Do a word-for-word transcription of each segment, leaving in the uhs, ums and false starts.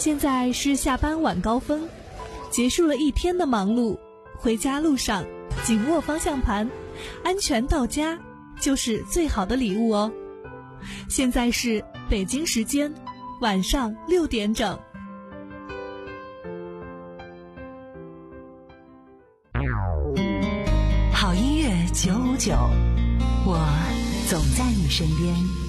现在是下班晚高峰，结束了一天的忙碌，回家路上紧握方向盘，安全到家就是最好的礼物哦。现在是北京时间晚上六点整。 好音乐九五九，我总在你身边。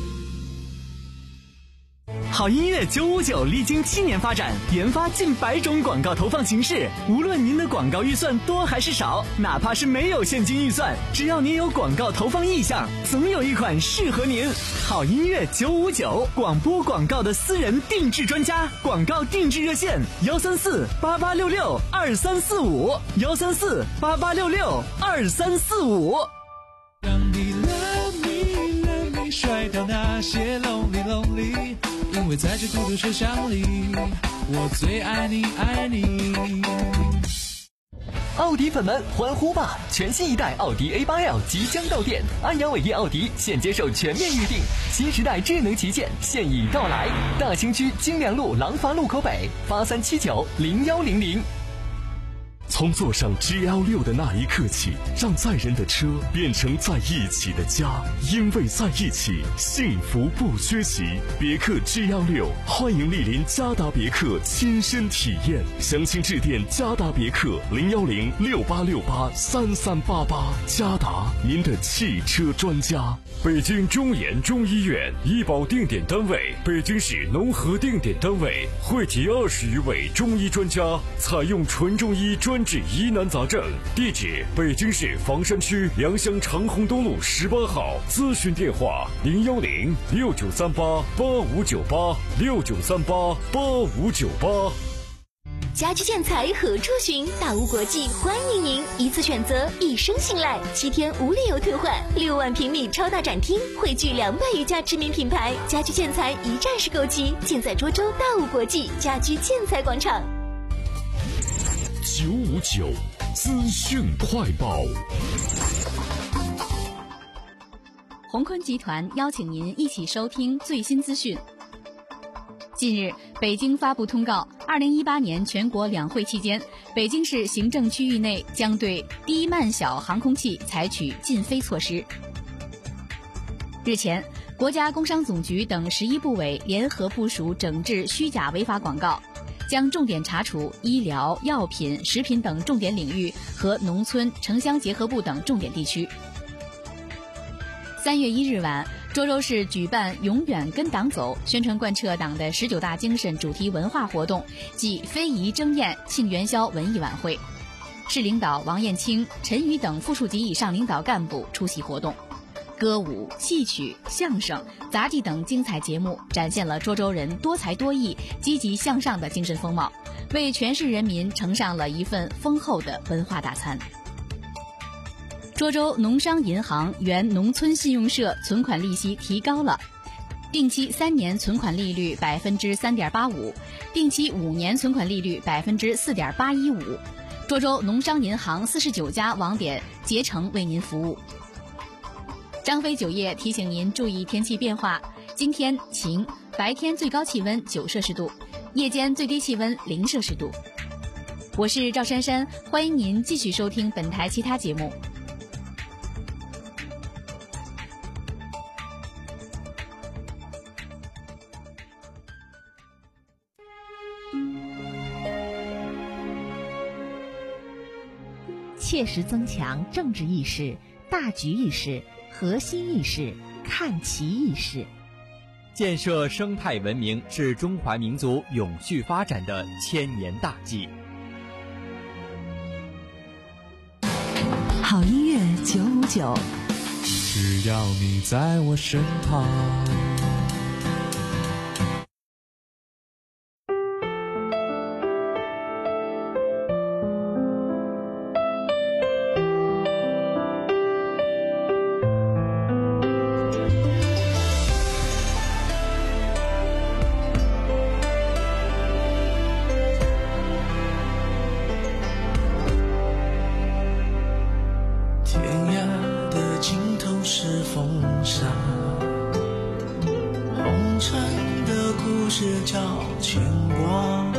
好音乐九五九历经七年发展，研发近百种广告投放形式。无论您的广告预算多还是少，哪怕是没有现金预算，只要您有广告投放意向，总有一款适合您。好音乐九五九，广播广告的私人定制专家，广告定制热线幺三四八八六六二三四五幺三四八八六六二三四五。 让你 love me love me 甩掉那些 lonely lonely，因为在这孤独车厢里，我最爱你爱你。 奥迪粉们欢呼吧！全新一代奥迪 A 八 L 即将到店，安阳伟业奥迪现接受全面预定，新时代智能旗舰现已到来。大兴区金良路廊坊路口北，八三七九零幺零零。 从坐上 G L 六 的那一刻起，让载人的车变成在一起的家，因为在一起，幸福不缺席。别克 G L 六，欢迎莅临嘉达别克亲身体验，详情致电嘉达别克零幺零六八六八三三八八。嘉达，您的汽车专家。 北京中研中医院医保定点单位，北京市农合定点单位，汇集二十余位中医专家，采用纯中医专治疑难杂症。地址：北京市房山区良乡长虹东路十八号。咨询电话：零幺零六九三八八五九八六九三八八五九八。 家居建材何处寻？大屋国际欢迎您，一次选择，一生信赖，七天无理由退换，六万平米超大展厅，汇聚两百余家知名品牌，家居建材一站式购齐，尽在涿州大屋国际家居建材广场。 九五九资讯快报。 宏坤集团邀请您一起收听最新资讯。近日，北京发布通告，二零一八年全国两会期间，北京市行政区域内将对低慢小航空器采取禁飞措施。日前，国家工商总局等十一部委联合部署整治虚假违法广告，将重点查处医疗、药品、食品等重点领域和农村城乡结合部等重点地区。三月一日晚，涿州市举办永远跟党走，宣传贯彻党的十九大精神主题文化活动暨非遗争艳庆元宵文艺晚会。市领导王艳青、陈宇等副处级以上领导干部出席活动。歌舞、戏曲、相声、杂技等精彩节目展现了涿州人多才多艺、积极向上的精神风貌，为全市人民呈上了一份丰厚的文化大餐。涿州农商银行原农村信用社存款利息提高了，定期三年存款利率百分之三点八五，定期五年存款利率百分之四点八一五。涿州农商银行四十九家网点竭诚为您服务。张飞酒业提醒您注意天气变化，今天晴，白天最高气温九摄氏度，夜间最低气温零摄氏度。我是赵珊珊，欢迎您继续收听本台其他节目。 切实增强政治意识、大局意识、核心意识、看齐意识。 建设生态文明是中华民族永续发展的千年大计。 好音乐九五九， 只要你在我身旁。 是风沙，红尘的故事叫牵挂。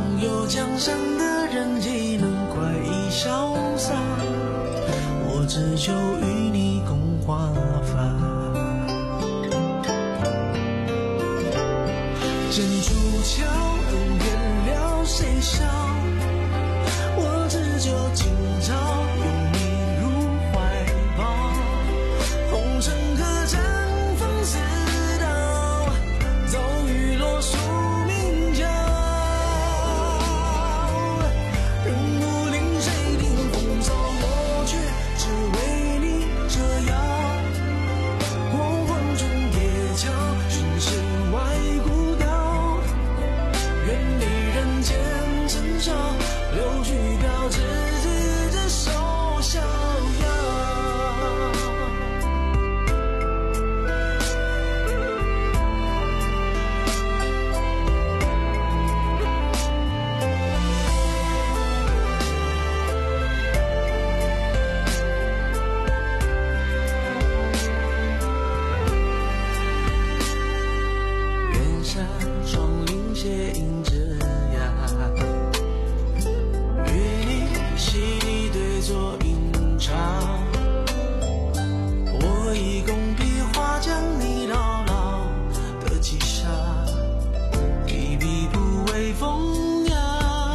拥有江山的人岂能快意潇洒？我只求与你共华发。剑出鞘，恩怨了谁笑？我只求今朝拥你入怀抱。红尘客栈风似刀，骤雨落宿命角。人不领谁定风骚，我却只为你折腰。过魂中夜桥，寻世外古道。远离人间尘嚣，留去标志自这手逍遥。远山双林斜映枝桠，与你洗礼对坐饮茶。我以工笔画将你牢牢的击杀，一笔不为风雅。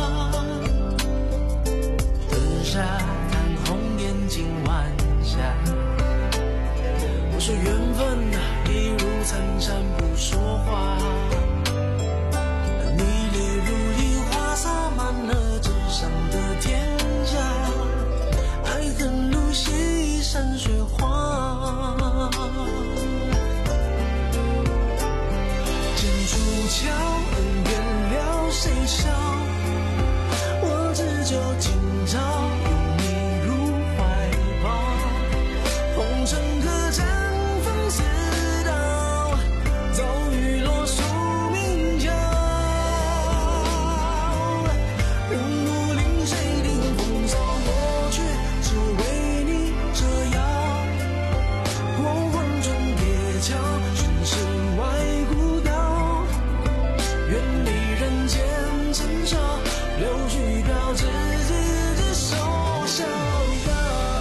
灯下看红颜尽晚霞，我说缘分一如参禅不说话。你泪如樱花洒满了纸上的天下，爱恨如洗山水画。剑出鞘，恩怨了谁笑？我只求今朝拥你入怀抱。红尘客栈风似刀，骤雨落宿命角。人不领谁定风骚，我却只为你折腰。过魂中夜桥，寻世外古道。远离人间尘嚣，留去标志自这手逍遥。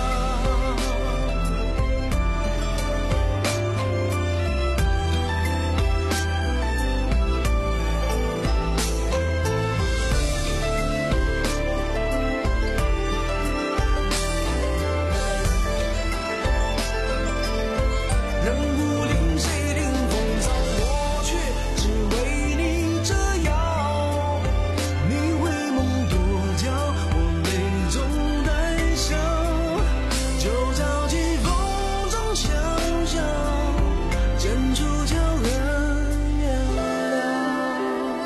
人不领谁定风骚，我却只为你折腰。你回梦多娇，我泪中带笑。就着急风中萧萧，剑出鞘，恩怨了。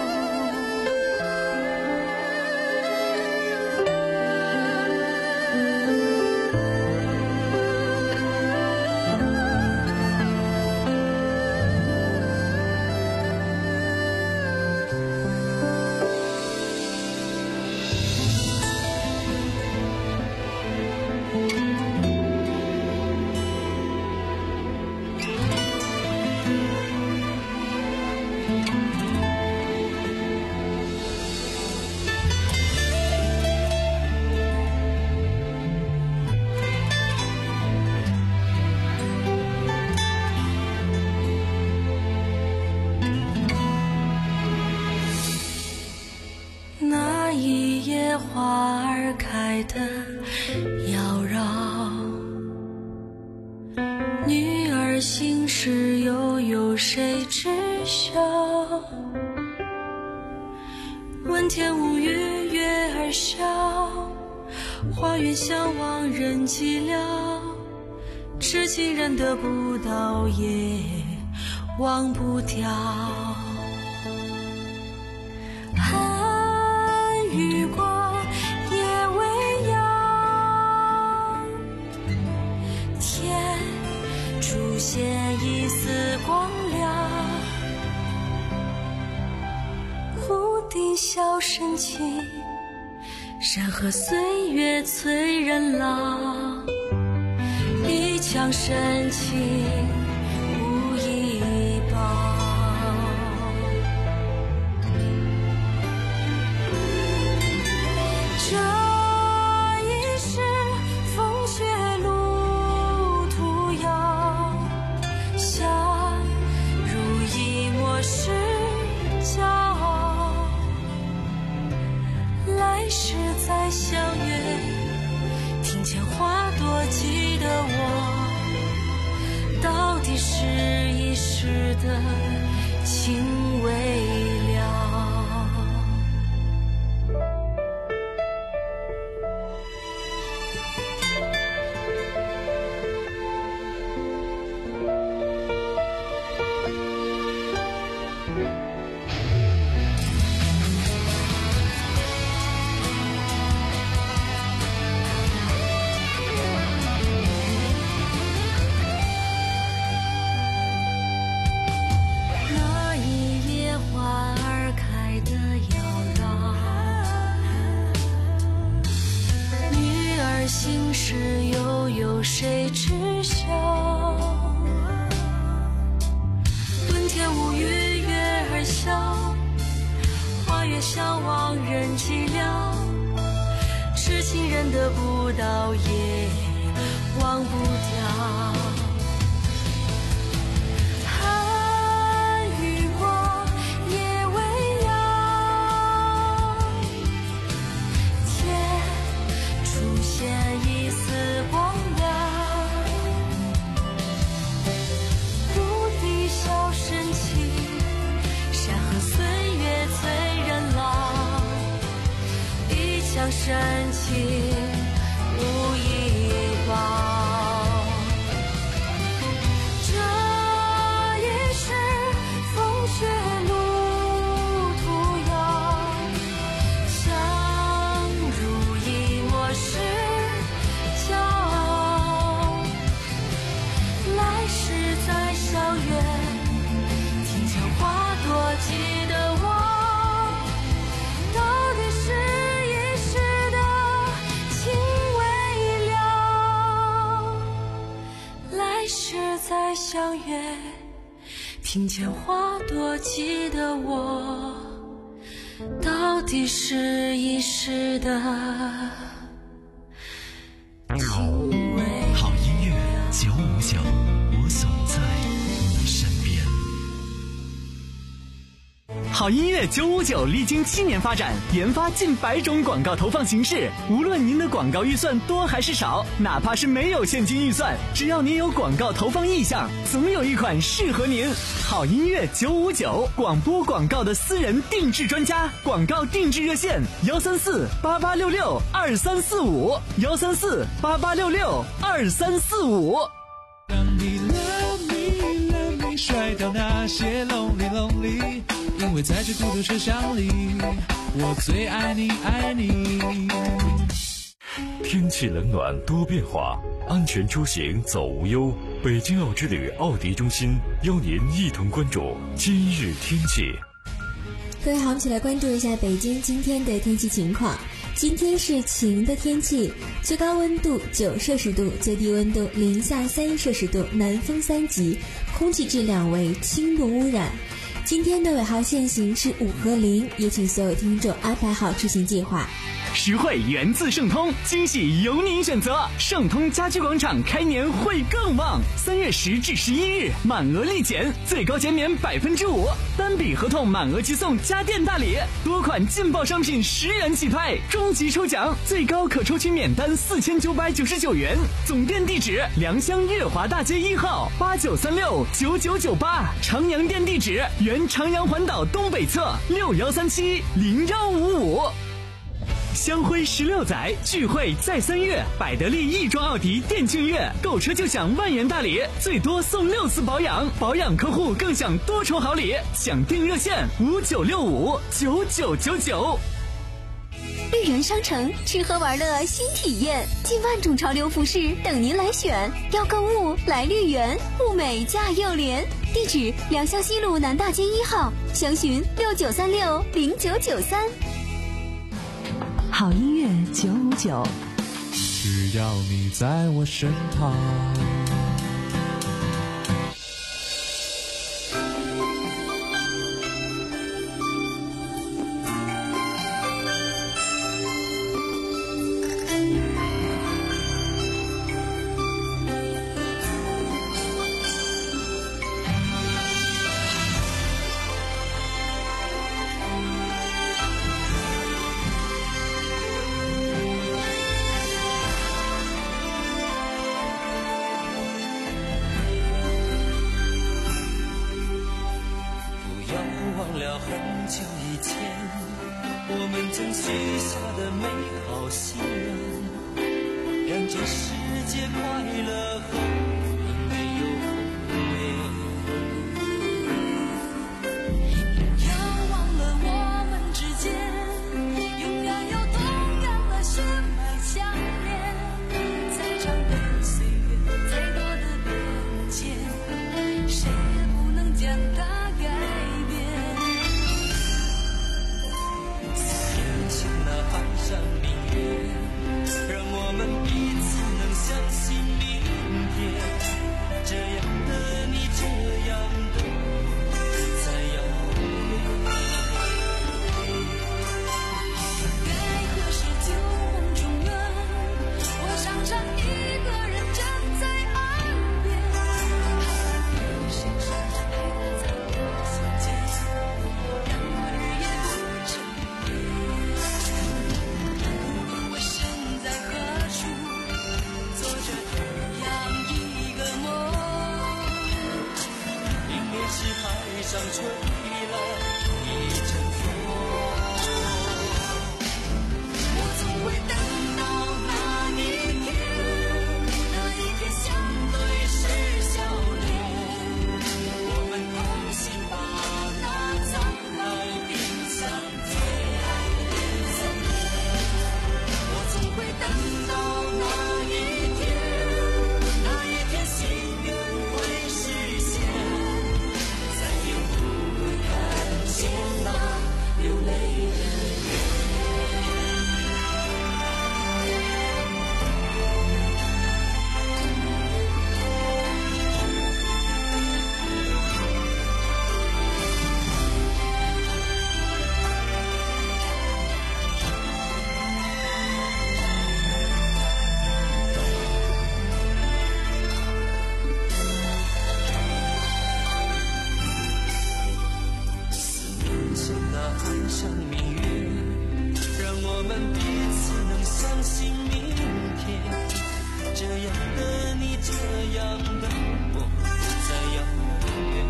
那一夜花儿开得妖娆，女儿心事又有谁知晓？问天无语，月儿笑，花园相望人寂寥。痴情人得不到，也忘不掉。寒雨过，夜未央，天出现一丝光亮。屋顶笑深情，山河岁月催人老。一腔深情无以报。 来世再相约，庭前花朵记得我，到底是一时的情未了。心事又有谁知晓？问天无语，月儿笑，花月相望人寂寥。痴情人得不到，也忘不掉。寒与我也未央，天出现一丝光亮，牧笛笑深情，山河岁月催人老，一腔深情无以报。这一世风雪路途遥，相濡以沫是骄傲。来世再相约，庭前花朵记得我，到底是一时的情未了。来世再相约，庭前花朵记得我，到底是一时的情未了。 好音乐九五九，我总在你身边。 好音乐九五九历经七年发展，研发近百种广告投放形式。无论您的广告预算多还是少，哪怕是没有现金预算，只要您有广告投放意向，总有一款适合您。好音乐九五九，广播广告的私人定制专家，广告定制热线：幺三四八八六六二三四五，幺三四八八六六二三四五。 当你 love me love me 甩掉那些 lonely lonely， 因为在这孤独车厢里，我最爱你爱你。 天气冷暖多变化，安全出行走无忧。北京奥之旅奥迪中心邀您一同关注今日天气。 各位好，我们一起来关注一下北京今天的天气情况。今天是晴的天气，最高温度九摄氏度，最低温度零下三摄氏度，南风三级，空气质量为轻度污染。今天的尾号限行是五和零，也请所有听众安排好出行计划。 实惠源自盛通，惊喜由您选择。盛通家居广场开年会更旺，三月十至十一日满额立减，最高减免百分之五，单笔合同满额即送家电大礼，多款劲爆商品十元起拍，终极抽奖，最高可抽取免单四千九百九十九元。总店地址：良乡月华大街一号八九三六九九九八，长阳店地址：原长阳环岛东北侧六幺三七零幺五五。香辉十六载，聚会在三月，百得利亦庄奥迪店庆月，购车就享万元大礼，最多送六次保养，保养客户更享多重好礼。想订热线五九六五九九九九。 绿园商城吃喝玩乐新体验，近万种潮流服饰等您来选。要购物来绿园，物美价又廉。地址：良乡西路南大街一号，详询六九三六零九九三。 好音乐九五九， 只要你在我身旁。 曾许下的美好心愿，让这世界快乐和没有后悔。 不要忘了我们之间永远有同样的血脉相连，再长的岁月，再多的变迁，谁也不能将它改变。 深情那海上明月，让我们彼此能相信明天。这样的你，这样的我，在遥远。 该何时旧梦重圆？我常常一个人站在岸边，海的声声拍打在我心间，让我日夜不沉眠。无论我身在何处，做着同样一个梦， 迎面是海上吹来一阵风。 我总会等到那一天，那一天相对是笑脸， 我们同心把那沧海变桑田。 我总会等到那一天， 那一天心愿会实现，再也不会看见那流泪的人。四年前那海上明月，让我们彼此能相信明天。这样的你，这样的我，在遥远。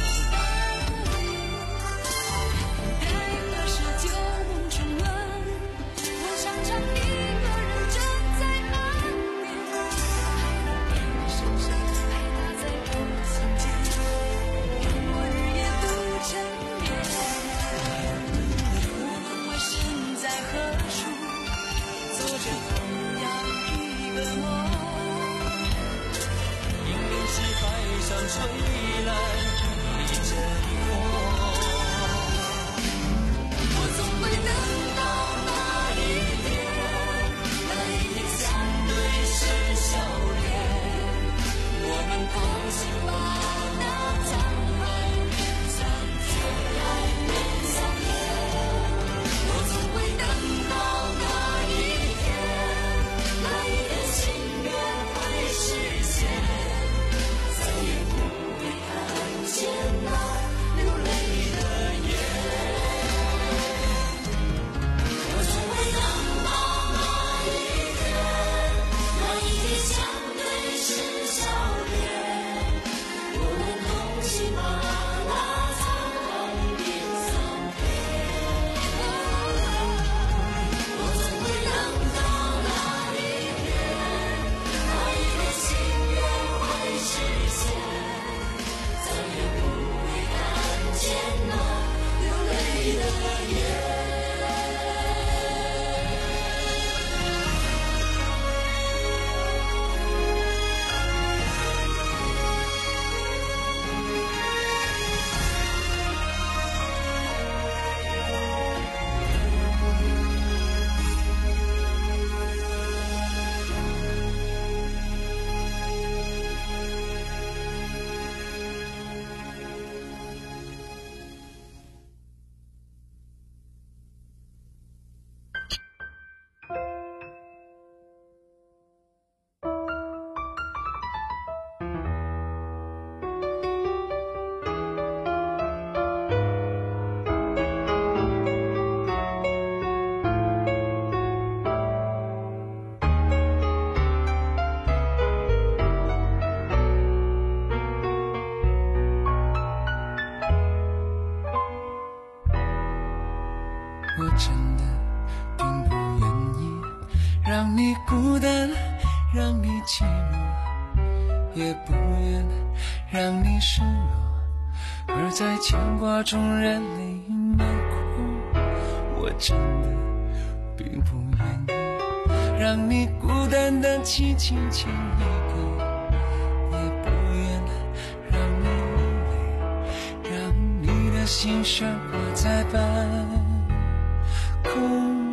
该何时旧梦重圆？我常常一个人站在岸边，海的声声拍打在我心间，让我日夜不沉眠。无论我身在何处，做着同样一个梦， 迎面是海上吹来一阵风。 我总会等到那一天， 那一天相对是笑脸，我们同心把那沧海变桑田。 我总会等到那一天， 那一天心愿会实现，再也不会看你孤单，让你寂寞，也不愿让你失落，而在牵挂中热泪盈满哭。我真的并不愿意让你孤单单凄清情一个，也不愿让你流泪，让你的心生活在半空。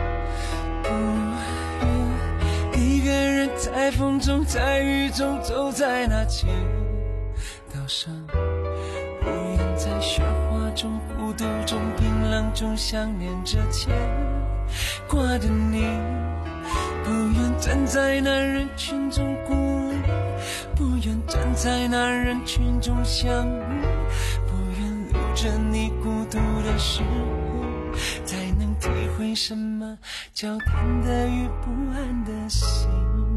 在风中，在雨中，走在那街道上，不愿在喧哗中、孤独中、冰冷中想念着牵挂的你，不愿站在那人群中孤立，不愿站在那人群中相遇，不愿留着你孤独的时候，才能体会什么叫贪得与不安的心。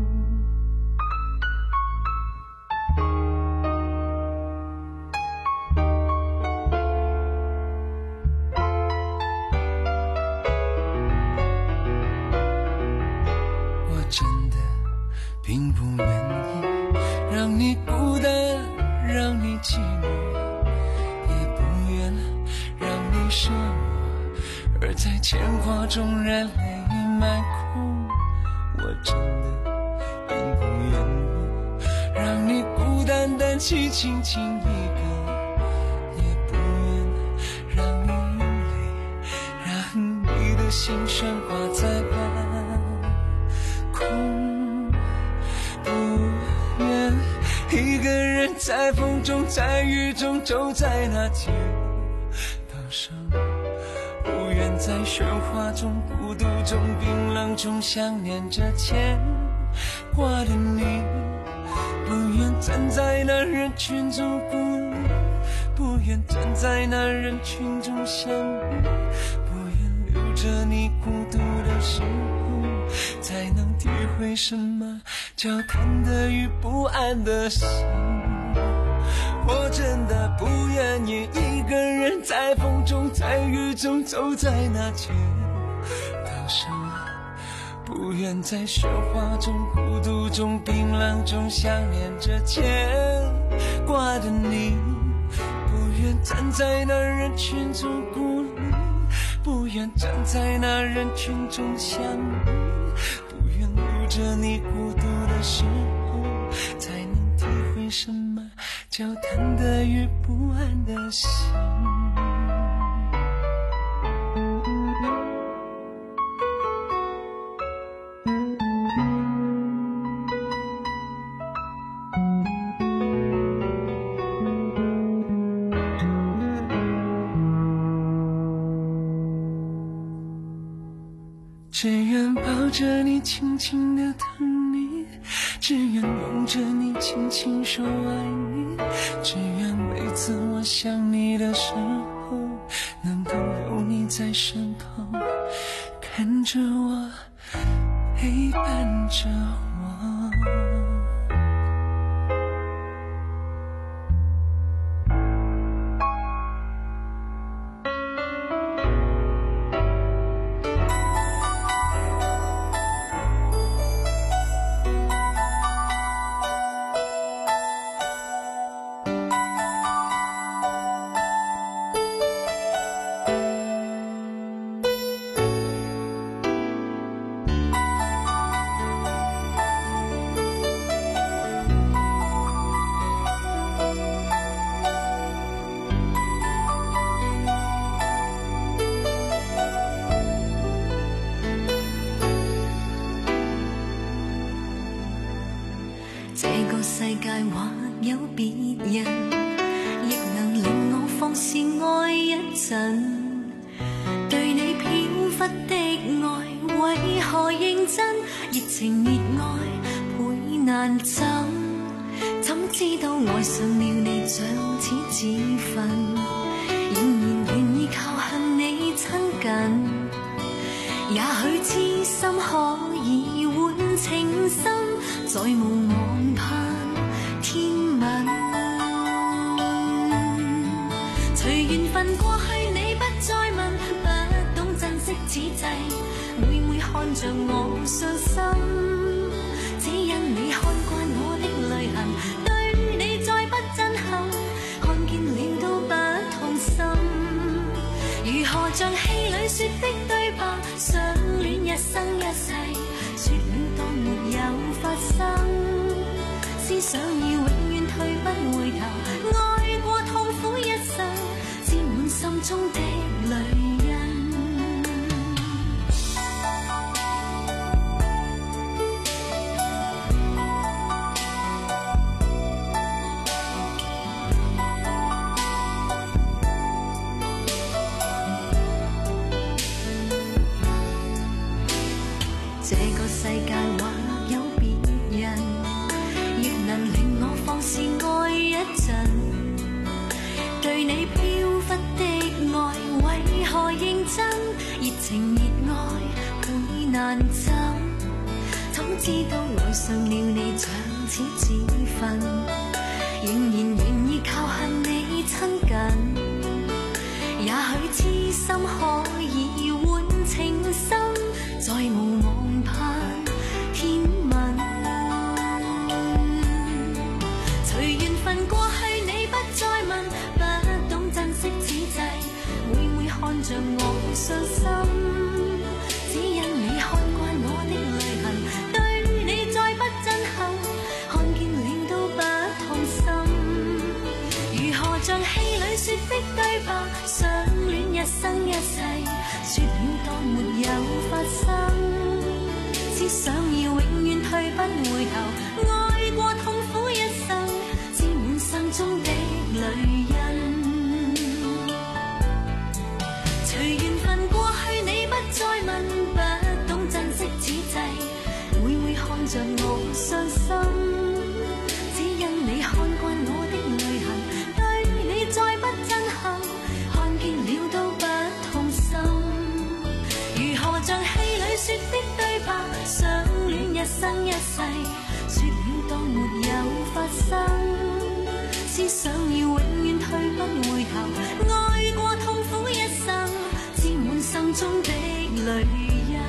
并不愿意让你孤单，让你寂寞，也不愿让你失落，而在牵挂中热泪满哭。我真的并不愿意让你孤单单凄清情一个，也不愿让你流泪，让你的心生活在半空。一个人在风中，在雨中，走在那街道上，不愿在喧哗中、孤独中、冰冷中想念着牵挂的你，不愿站在那人群中孤立，不愿站在那人群中相遇，不愿留着你孤独的时候，才能体会什么叫贪得与不安的心。我真的不愿意一个人在风中，在雨中，走在那街道上，不愿在喧哗中、孤独中、冰冷中想念着牵挂的你，不愿站在那人群中孤立，不愿站在那人群中相遇，不愿留着你孤独的时候，才能体会什么叫贪得与不安的心。只愿抱着你，轻轻地疼你，只愿拥着你，轻轻说爱你，只愿每次我想你的时候，能够有你在身旁，看着我，陪伴着我。 世界或有別人，亦能令我放肆愛一陣。對你飄忽的愛，為何認真？熱情熱愛倍難枕，怎知道愛上了你像似自焚，仍然願意靠向你親近。也許痴心可以換情深，再無望盼天問。隨緣分過去，你不再問，不懂珍惜此際，每每看看着我傷心，只因你看慣我的淚痕，對你再不震撼，看見了都不痛心。如何像戲裏說的對白，相戀一生一世，說了當沒有發生，思想要永遠退不回頭，愛過痛苦一生，沾滿心中的淚印。這個世界或有別人，亦能令我放肆愛一陣。對你飄忽的愛，為何認真？熱情熱愛會難枕。早知道愛上了你像似自焚，仍然願意靠近你親近。也許痴心可以換情深，再無望盼天問。隨緣分過去你不再問，不懂珍惜此際，每每看着我傷心，只因你看慣我的淚痕，對你再不震撼，看見了都不痛心。如何像戲裏說的對白，相戀一生一世，說了當沒有發生，只想要永遠退不回頭，愛過痛苦一生，沾滿心中的淚印。隨緣分過去你不再問，不懂珍惜此際，每每看着我傷心，只因你看慣我的淚痕，對你再不震撼，看見了都不痛心。如何像戲裏說的對白，相戀一生一世，說了當沒有發生，只想要永遠退不回頭，愛過痛苦一生，沾滿心中的淚印。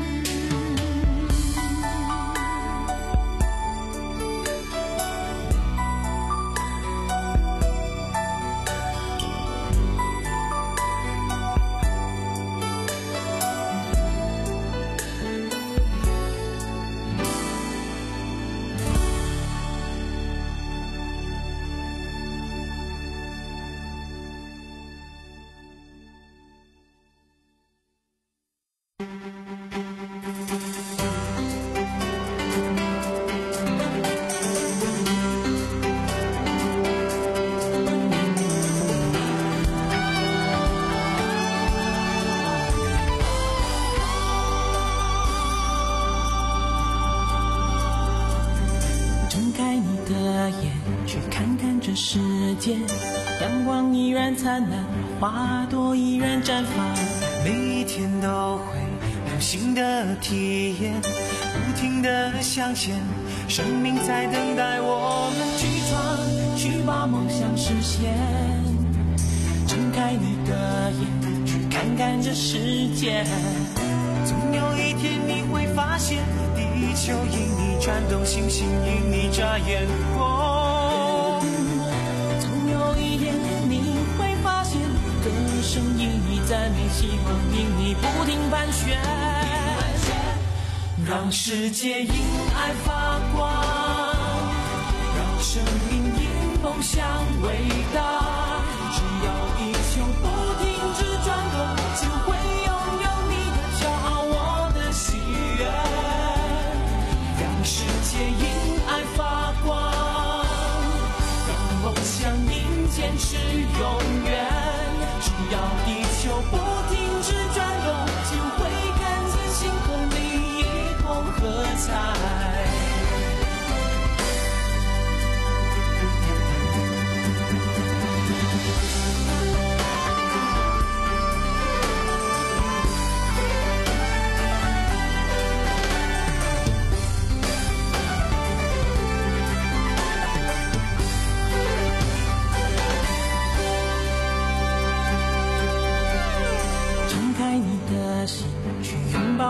世界阳光依然灿烂，花朵依然绽放， 每一天都会有新的体验，不停的向前，生命在等待我们去闯，去把梦想实现。睁开你的眼，去看看这世界， 总有一天你会发现，地球因你转动，星星因你眨眼过。 歌声因你赞美，希望因你不停盘旋， 让世界因爱发光，让生命因梦想伟大。只要地球不停止转动，就会拥有你的骄傲，我的喜悦。让世界因爱发光，让梦想因坚持永远。只要地球不停止转动，就会看见星空里一同喝彩。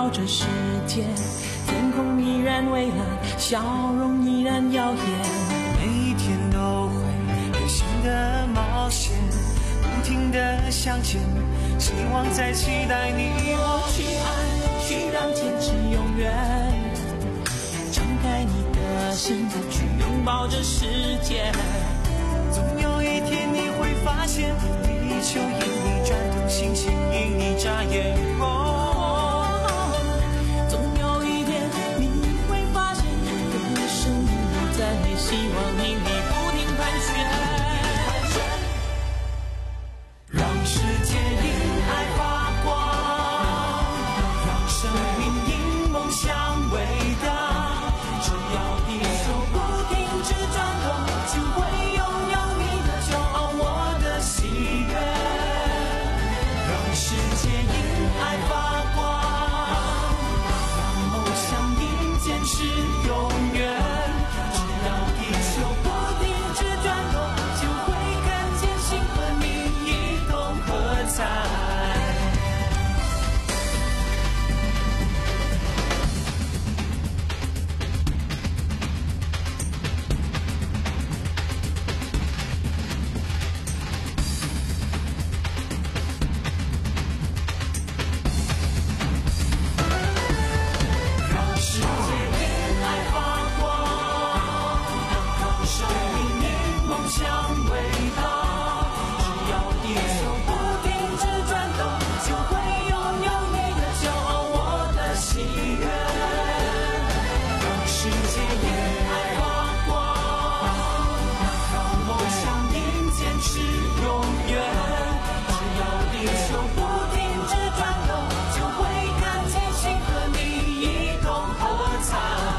抱着世界，天空依然蔚蓝，笑容依然耀眼。 每一天都会有新的冒险，不停地向前，希望在期待你我去爱，去让坚持永远。张开你的心，去拥抱这世界。 总有一天你会发现，地球因你转动，星星因你眨眼。 哦，总有一天你会发现，歌声因你赞美，希望因你不停盘旋。 让世界因爱发光，让生命因梦想伟大。只要地球不停止转动，就会拥有你的骄傲，我的喜悦。让世界因爱发光，让梦想因坚持永远。只要地球不停止转动，就会看见星和你一同喝彩。让世界因爱发光，让生命因梦想伟大。只要地球不停止转动，就会拥有你的骄傲，我的喜悦。让世界因爱发光，让梦想因坚持永远。只要地球不停止转动，就会看见星和你一同喝彩。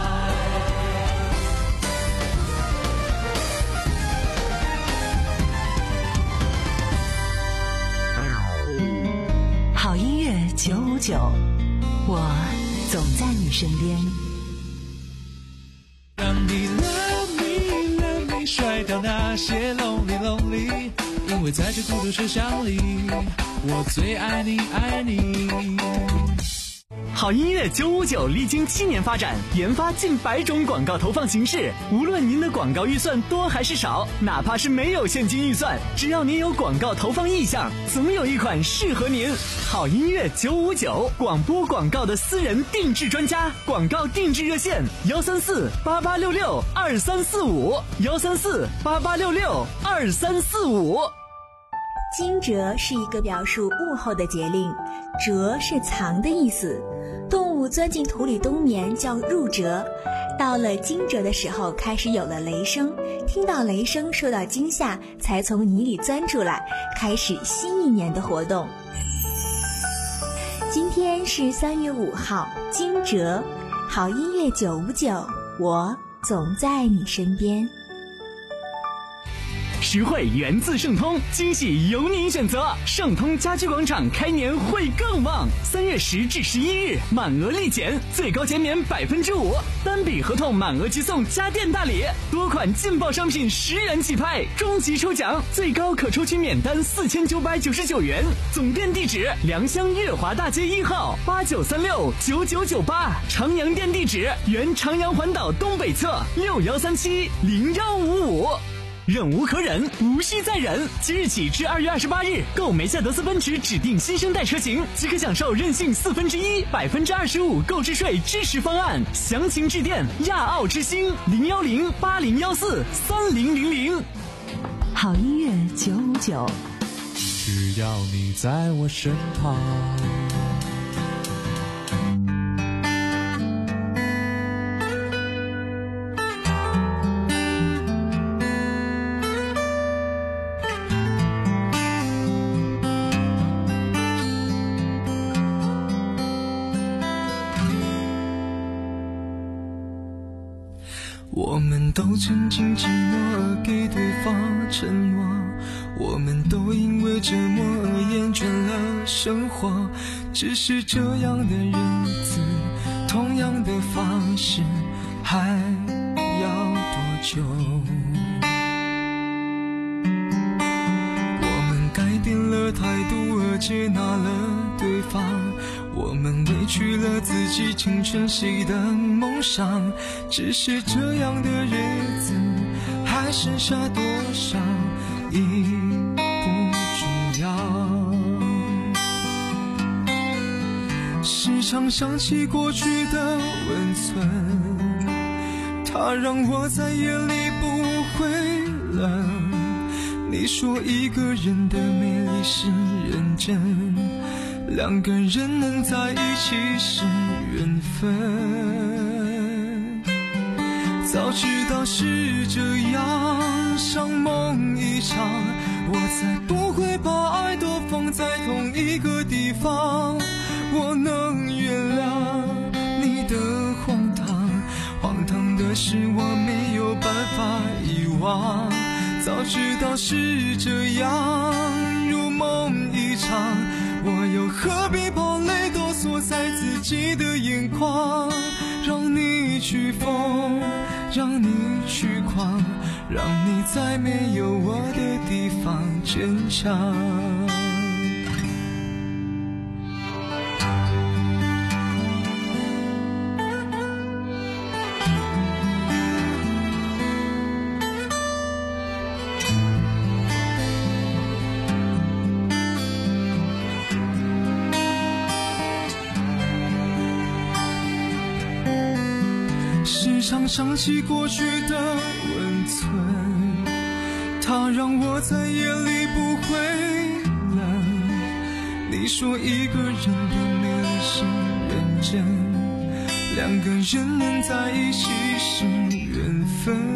好音乐九五九，我总在你身边。 让你 love me love me 甩掉那些 lonely lonely， 因为在这孤独车厢里，我最爱你爱你。 好音乐九五九历经七年发展，研发近百种广告投放形式。无论您的广告预算多还是少，哪怕是没有现金预算，只要您有广告投放意向，总有一款适合您。好音乐九五九，广播广告的私人定制专家，广告定制热线：幺三四八八六六二三四五，幺三四八八六六二三四五。 惊蛰是一个表述物候的节令，蛰是藏的意思。动物钻进土里冬眠叫入蛰，到了惊蛰的时候开始有了雷声，听到雷声受到惊吓，才从泥里钻出来，开始新一年的活动。今天是三月五号，惊蛰。好音乐九五九，我总在你身边。 实惠源自盛通，惊喜由您选择。盛通家居广场开年会更旺，三月十至十一日满额立减，最高减免百分之五，单笔合同满额即送家电大礼，多款劲爆商品十元起拍，终极抽奖最高可抽取免单四千九百九十九元。总店地址：良乡月华大街一号八九三六九九九八，长阳店地址：原长阳环岛东北侧六幺三七零幺五五。忍无可忍，无需再忍。即日起至二月二十八日，购梅赛德斯奔驰指定新生代车型，即可享受任性四分之一、百分之二十五购置税支持方案。详情致电亚奥之星零幺零八零幺四三零零零。 好音乐九五九， 只要你在我身旁。 我们都曾经寂寞而给对方承诺，我们都因为折磨而厌倦了生活。只是这样的日子，同样的方式，还要多久？我们改变了态度而接纳了对方，我们委屈了自自己青春期的梦想。只是这样的日子还剩下多少已不重要。时常想起过去的温存，它让我在夜里不会冷。你说一个人的美丽是认真，两个人能在一起是缘分。早知道是这样，像梦一场，我才不会把爱都放在同一个地方。我能原谅你的荒唐，荒唐的是我没有办法遗忘。早知道是这样，如梦一场，我又何必把泪都锁在自己的眼眶。让你去疯，让你去狂，让你在没有我的地方坚强。时常想起过去的温存，它让我在夜里不会冷。你说一个人的美丽是认真，两个人能在一起是缘分。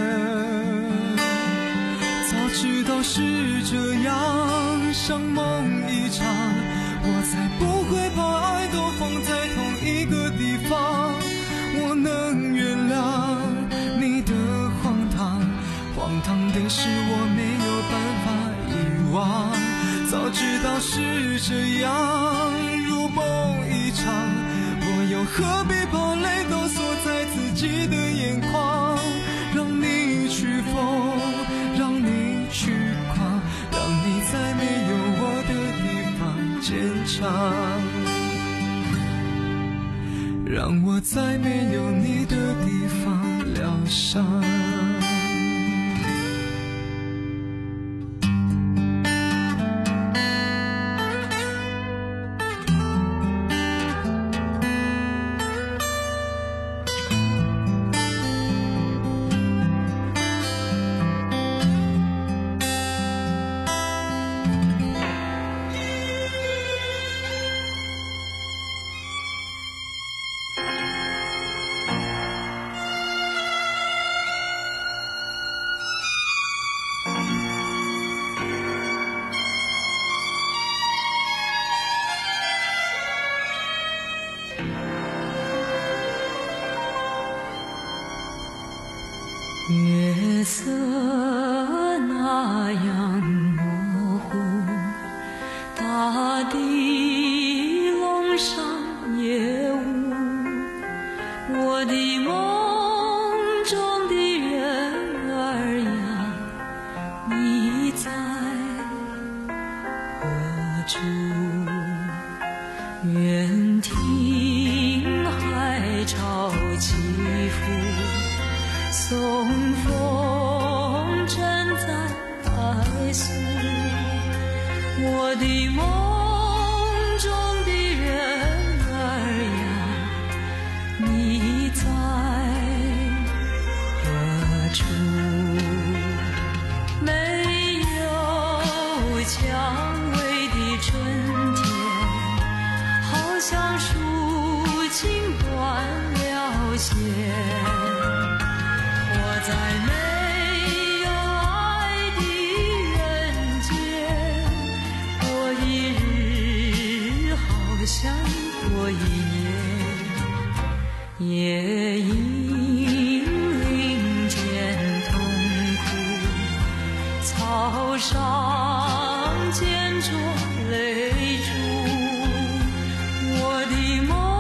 早知道是这样，像梦一场，我才不会把爱都放在同一个地方。我能原谅你的荒唐，荒唐的是我没有办法遗忘。早知道是这样，如梦一场，我又何必把泪都锁在自己的眼眶。让你去疯，让你去狂，让你在没有我的地方坚强。让我在没有你的地方疗伤。 月色那样模糊，大地笼上夜雾，我的梦中的人儿呀，你在何处？愿听海潮起伏，送风筝在海诉，我的梦中的人儿呀，你在何处？没有蔷薇的春天，好像抒情断了线。在没有爱的人间，过一日好像过一年，夜莺林间痛哭，草上见着泪珠，我的梦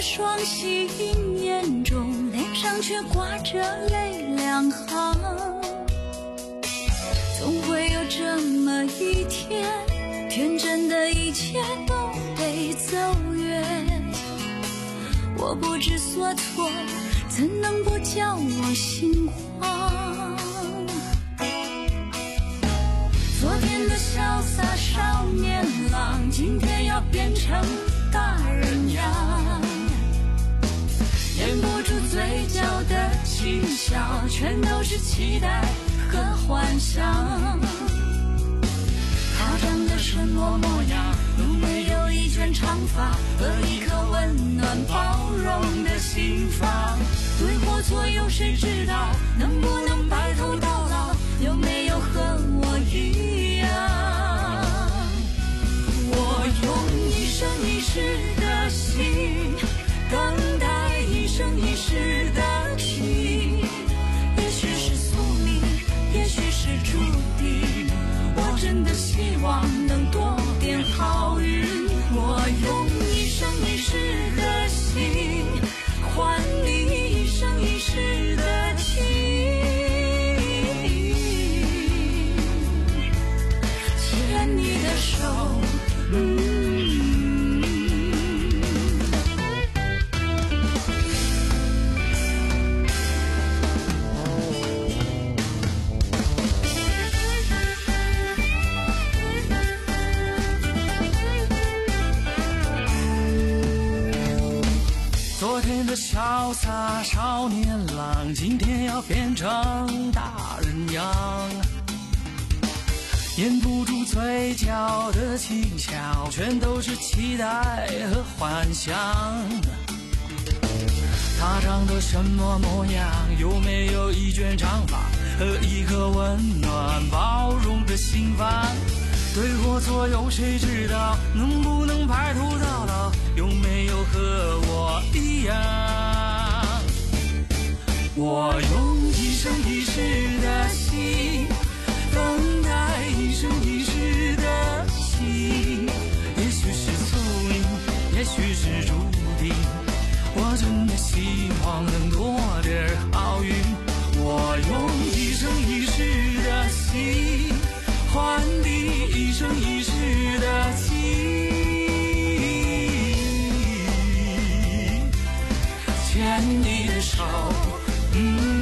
双喜眼中，脸上却挂着泪两行。总会有这么一天，天真的一切都被走远。我不知所措，怎能不叫我心慌？昨天的潇洒少年郎，今天要变成大人样。掩不住嘴角的轻笑，全都是期待和幻想。他长得什么模样？有没有一卷长发和一颗温暖包容的心房？对或错有谁知道？能不能白头到老？有没有和我一样？我用一生一世的心等待一生一世的情，也许是宿命，也许是注定。我真的希望能多点好运。我用一生一世的心换你一生一世的情，牵你的手。嗯潇洒少年郎，今天要变成大人样。掩不住嘴角的轻笑，全都是期待和幻想。他长得什么模样？有没有一卷长发和一颗温暖包容的心房？对或错有谁知道？能不能白头到老？有没有和我一样？我用一生一世的心等待一生一世的情，也许是宿命，也许是注定。我真的希望能多点好运。我用一生一世的心换你一生一世的情，牵你的手。嗯，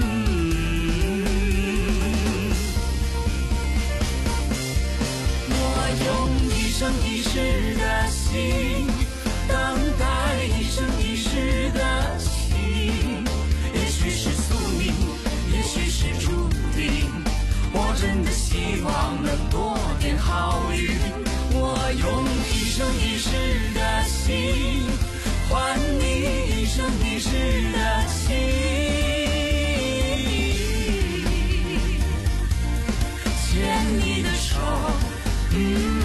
我用一生一世的心等待一生一世的情，也许是宿命，也许是注定。我真的希望能多点好运。我用一生一世的心换你一生一世的情，牵你的手。嗯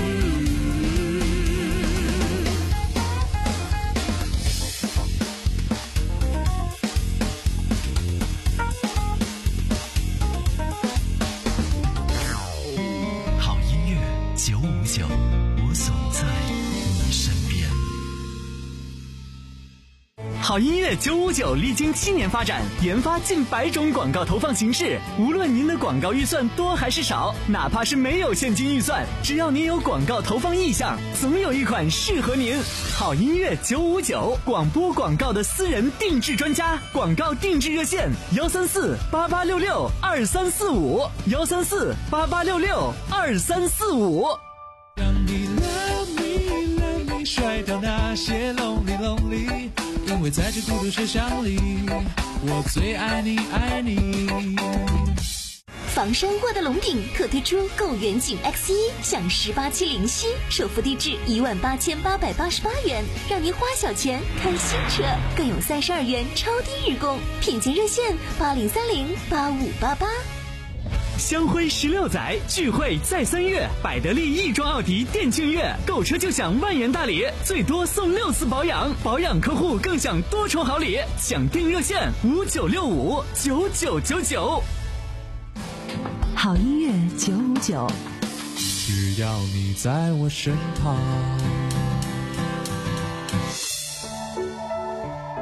好音乐九五九历经七年发展，研发近百种广告投放形式。无论您的广告预算多还是少，哪怕是没有现金预算，只要您有广告投放意向，总有一款适合您。好音乐九五九，广播广告的私人定制专家，广告定制热线：幺三四八八六六二三四五，幺三四八八六六二三四五。 让你 love me love me 甩掉那些 lonely lonely。因为在这孤独车厢里，我最爱你爱你。 仿生沃德龙顶特推出购远景 X 一 享十八期零息，首付低至一万八千八百八十八元，让您花小钱开新车，更有三十二元超低日供，品鉴热线八零三零八五八八。 香辉十六载聚会在三月，百得利亦庄奥迪店庆月，购车就享万元大礼，最多送六次保养，保养客户更享多重好礼。想订热线五九六五九九九九。 好音乐九五九， 只要你在我身旁。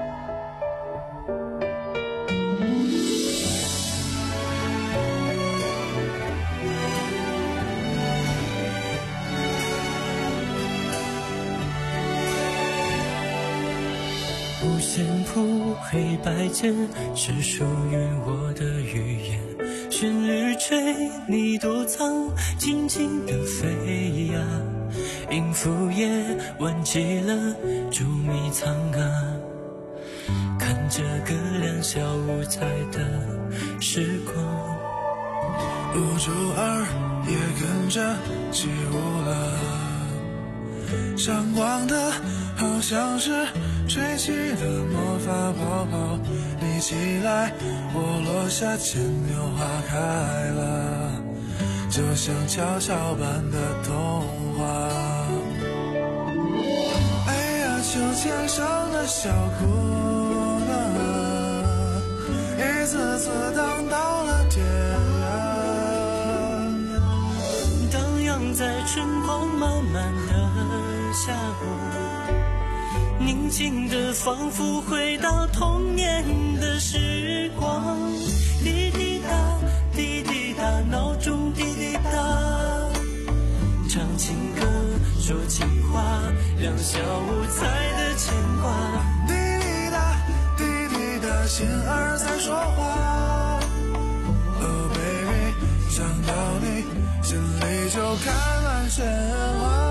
五线谱黑白键是属于我的语言，旋律吹你躲藏，轻轻地飞呀，音符也忘记了捉迷藏啊，看着个两小无猜的时光。 五九二也跟着起舞了，闪光的好像是吹起的魔法泡泡，你起来我落下，牵牛花开了，就像跷跷般的童话。哎呀，秋千上的小姑娘，一次次荡到了天涯， 荡漾在春光满满的下午，宁静的仿佛回到童年的时光。滴滴答滴滴答，闹钟滴滴答，唱情歌说情话，两小无猜的牵挂。 滴滴答滴滴答，心儿在说话。Oh baby， 想到你心里就开满鲜花。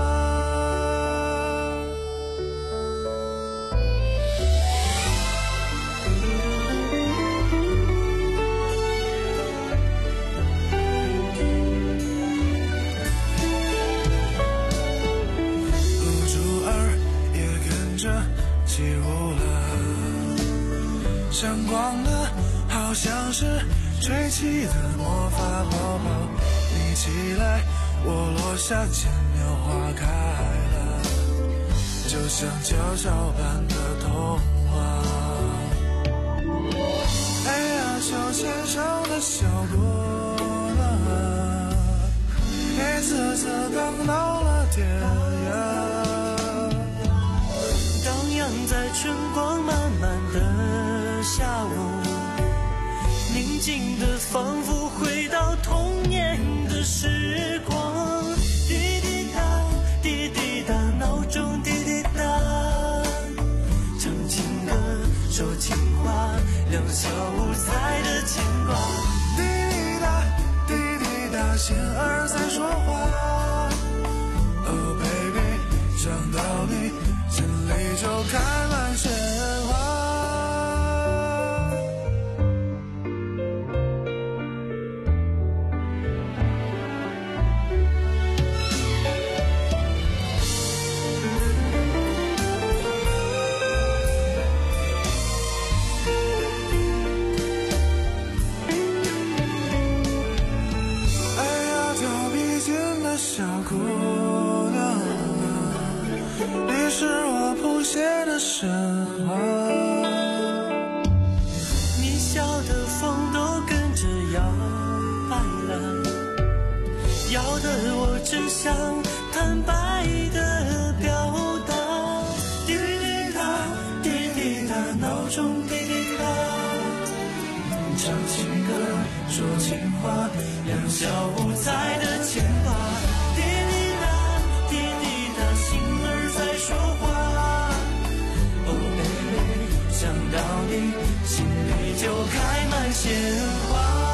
起舞了，闪光的好像是吹起的魔法泡泡，你起来我落下，牵牛花开了，就像跷跷般的童话。哎呀，秋千上的小姑娘，一次次荡到了天涯， 在春光满满的下午，宁静的仿佛回到童年的时光。滴滴答滴滴答，闹钟滴滴答，唱情歌说情话，两小无猜的牵挂。 滴滴答滴滴答，心儿在说话。Oh baby， 想到你心里就开满鲜花。哎呀，跳皮筋的小姑娘，你是我谱写的神话， 你笑的风都跟着摇摆了，摇得我只想坦白的表达。滴滴答滴滴答，闹钟滴滴答，唱情歌说情话，两小无猜的牵挂。滴滴答滴滴答，心儿在说话。想到你，心里就开满鲜花。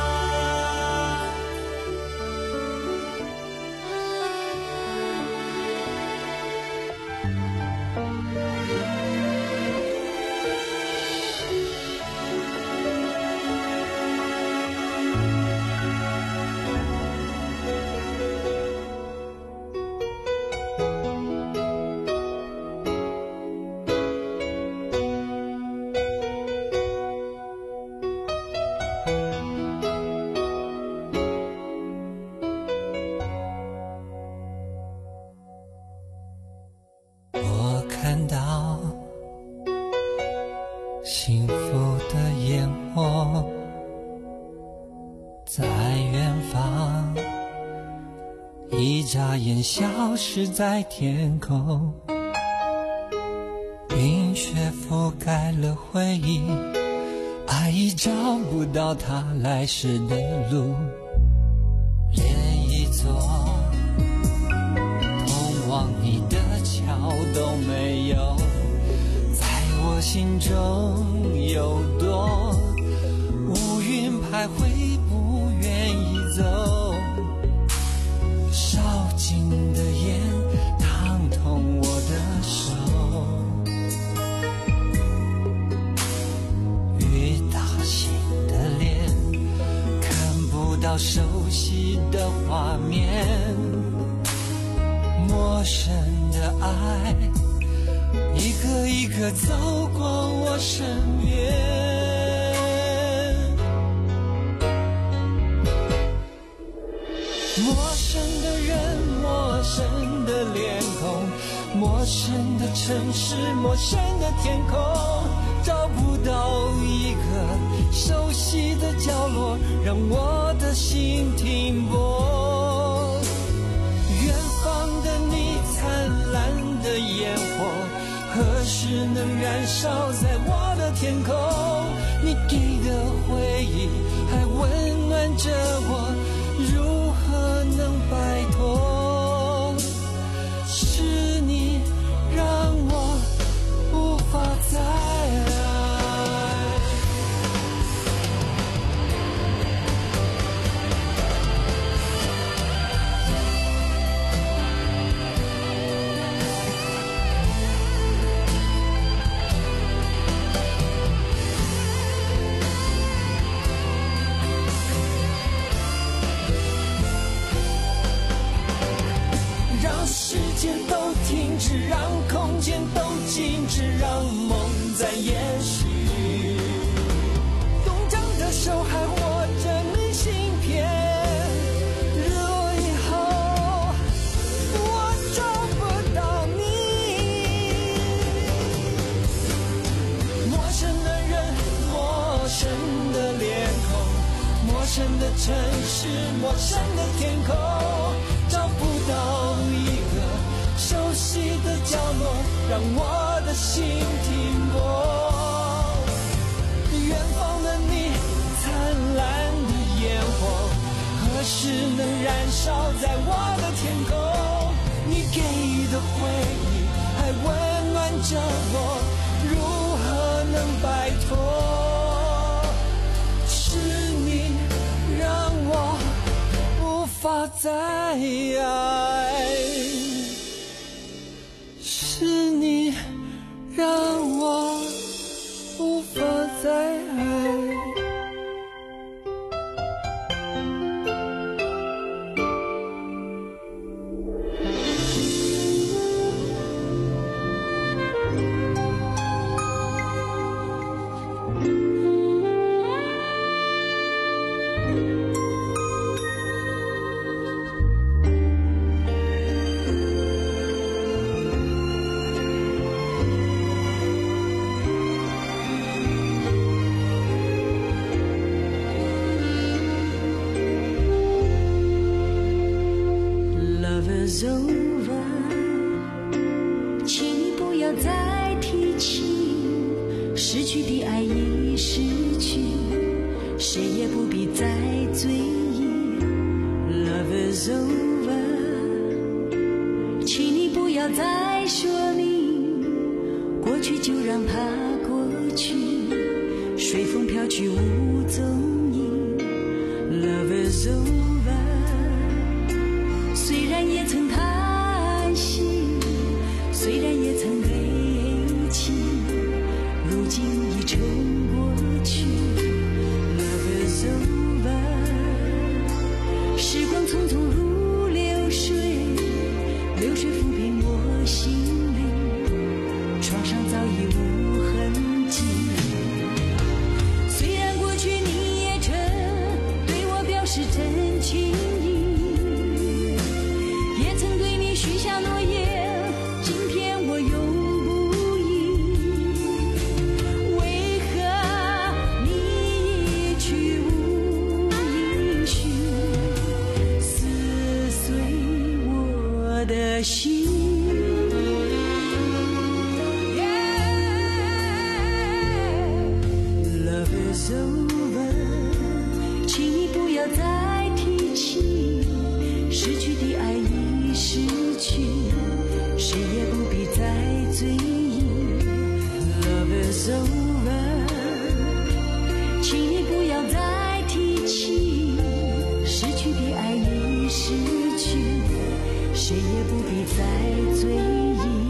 看到幸福的烟火在远方，一眨眼消失在天空，冰雪覆盖了回忆，爱已找不到它来时的路，连一座通往你的桥都没有，在我心心中有多乌云徘徊，不愿意走，烧尽的烟烫痛我的手，雨打醒的脸，看不到熟悉的画面，陌生的爱一个一个走过我身边。陌生的人，陌生的脸孔，陌生的城市，陌生的天空，找不到一个熟悉的角落，让我的心停泊。远方的你，灿烂的烟火，何时能燃烧在我的天空？你给的回忆还温暖着我，如何能摆脱？是你让我无法再爱。让时间都停止，让空间都静止，让梦在延续。冻僵的手还握着明信片，日落以后我找不到你。陌生的人，陌生的脸孔，陌生的城市，陌生的天空，找不到一个熟悉的角落，让我的心停泊。远方的你，灿烂的烟火，何时能燃烧在我的天空？你给的回忆还温暖着我，如何能摆脱？是你让我无法再爱，是你让我无法再爱。 是真情意，也曾对你 is over， 请你不要再提起失去的爱已失去，谁也不必再追忆。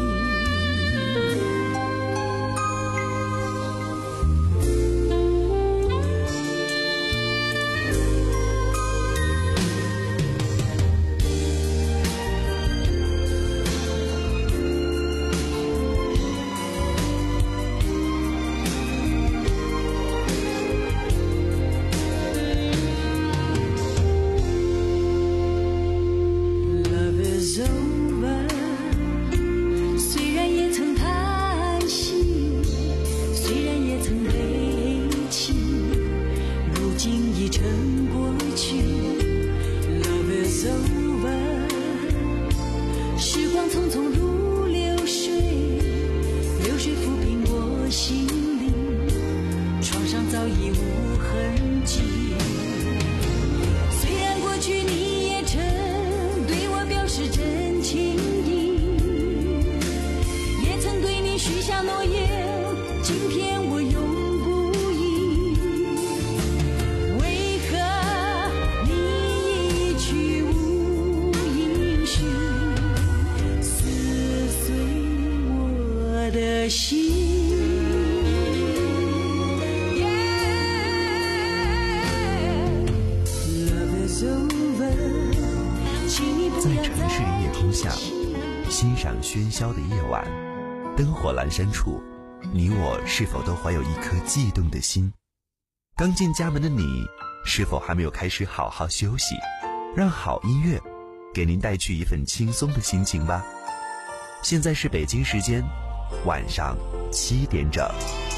欣赏喧嚣的夜晚，灯火阑珊处，你我是否都怀有一颗悸动的心？刚进家门的你，是否还没有开始好好休息？让好音乐给您带去一份轻松的心情吧。现在是北京时间晚上七点整。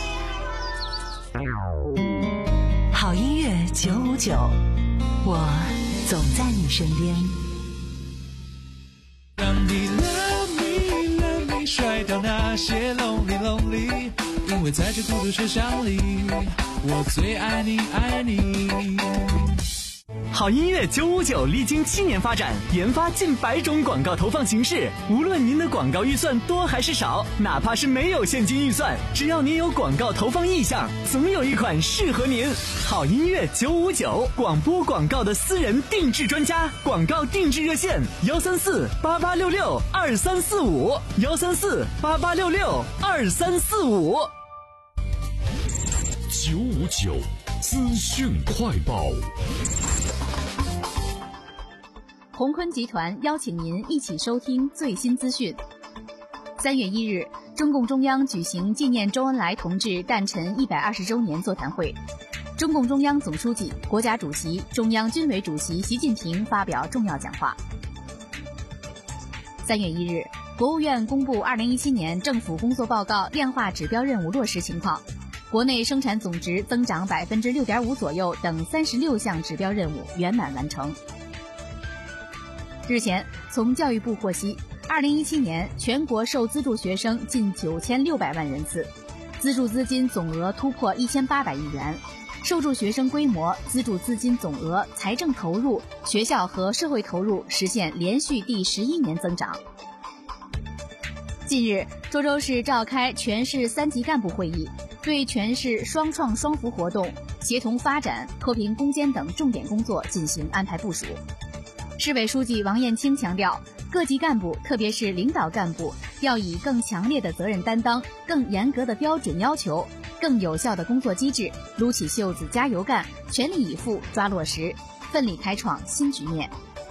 好音乐九五九，我总在你身边。 让你 love me love me 甩掉那些 lonely lonely， 因为在这孤独车厢里，我最爱你爱你。 好音乐九五九历经七年发展，研发近百种广告投放形式。无论您的广告预算多还是少，哪怕是没有现金预算，只要您有广告投放意向，总有一款适合您。好音乐九五九，广播广告的私人定制专家，广告定制热线：幺三四八八六六二三四五，幺三四八八六六二三四五。 九五九资讯快报。 鸿坤集团邀请您一起收听最新资讯。三月一日，中共中央举行纪念周恩来同志诞辰一百二十周年座谈会，中共中央总书记、国家主席、中央军委主席习近平发表重要讲话。三月一日，国务院公布二零一七年政府工作报告量化指标任务落实情况，国内生产总值增长百分之六点五左右等三十六项指标任务圆满完成。日前，从教育部获悉，二零一七年全国受资助学生近九千六百万人次，资助资金总额突破一千八百亿元，受助学生规模、资助资金总额、财政投入、学校和社会投入实现连续第十一年增长。近日，涿州市召开全市三级干部会议，对全市双创双扶活动、协同发展、脱贫攻坚等重点工作进行安排部署。市委书记王艳清强调，各级干部，特别是领导干部，要以更强烈的责任担当、更严格的标准要求、更有效的工作机制，撸起袖子加油干，全力以赴抓落实，奋力开创新局面。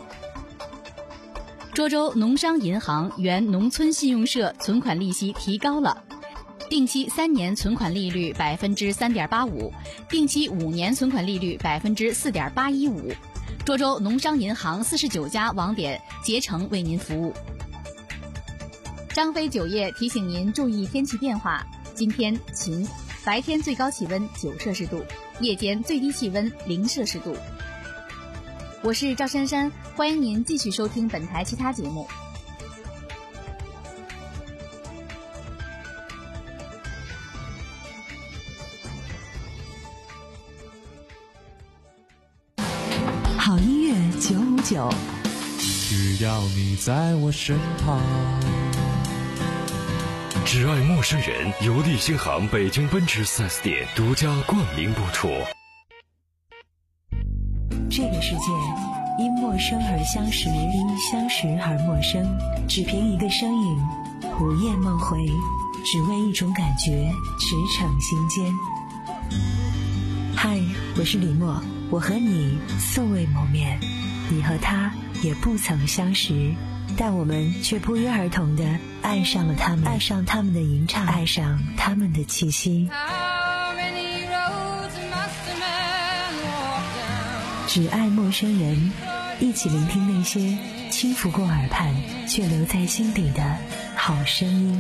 涿州农商银行原农村信用社存款利息提高了，定期三年存款利率百分之三点八五，定期五年存款利率百分之四点八一五。涿州农商银行四十九家网点竭诚为您服务。张飞酒业提醒您注意天气变化，今天晴，白天最高气温九摄氏度，夜间最低气温零摄氏度。我是赵珊珊，欢迎您继续收听本台其他节目。 好音乐九五九， 只要你在我身旁。 只爱陌生人由立新行北京奔驰 四 S 店独家冠名播出。 这个世界因陌生而相识，因相识而陌生，只凭一个声音，午夜梦回，只为一种感觉，驰骋心间。嗨，我是李默，我和你素未谋面，你和他也不曾相识，但我们却不约而同地爱上了他们，爱上他们的吟唱，爱上他们的气息。只爱陌生人，一起聆听那些轻拂过耳畔却留在心底的好声音。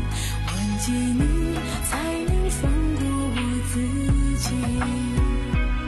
忘记你，才能放过我自己。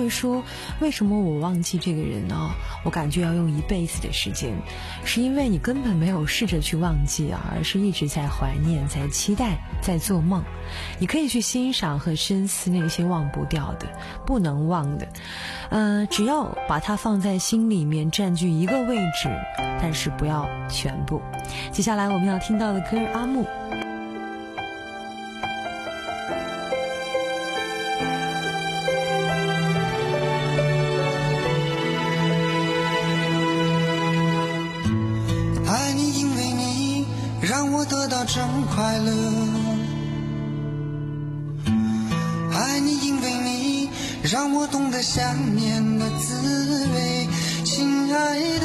会说，为什么我忘记这个人呢？我感觉要用一辈子的时间，是因为你根本没有试着去忘记啊，而是一直在怀念，在期待，在做梦。你可以去欣赏和深思那些忘不掉的、不能忘的，呃，只要把它放在心里面，占据一个位置，但是不要全部。接下来我们要听到的歌，阿木。 爱你，因为你让我得到真快乐。爱你，因为你让我懂得想念的滋味。亲爱的，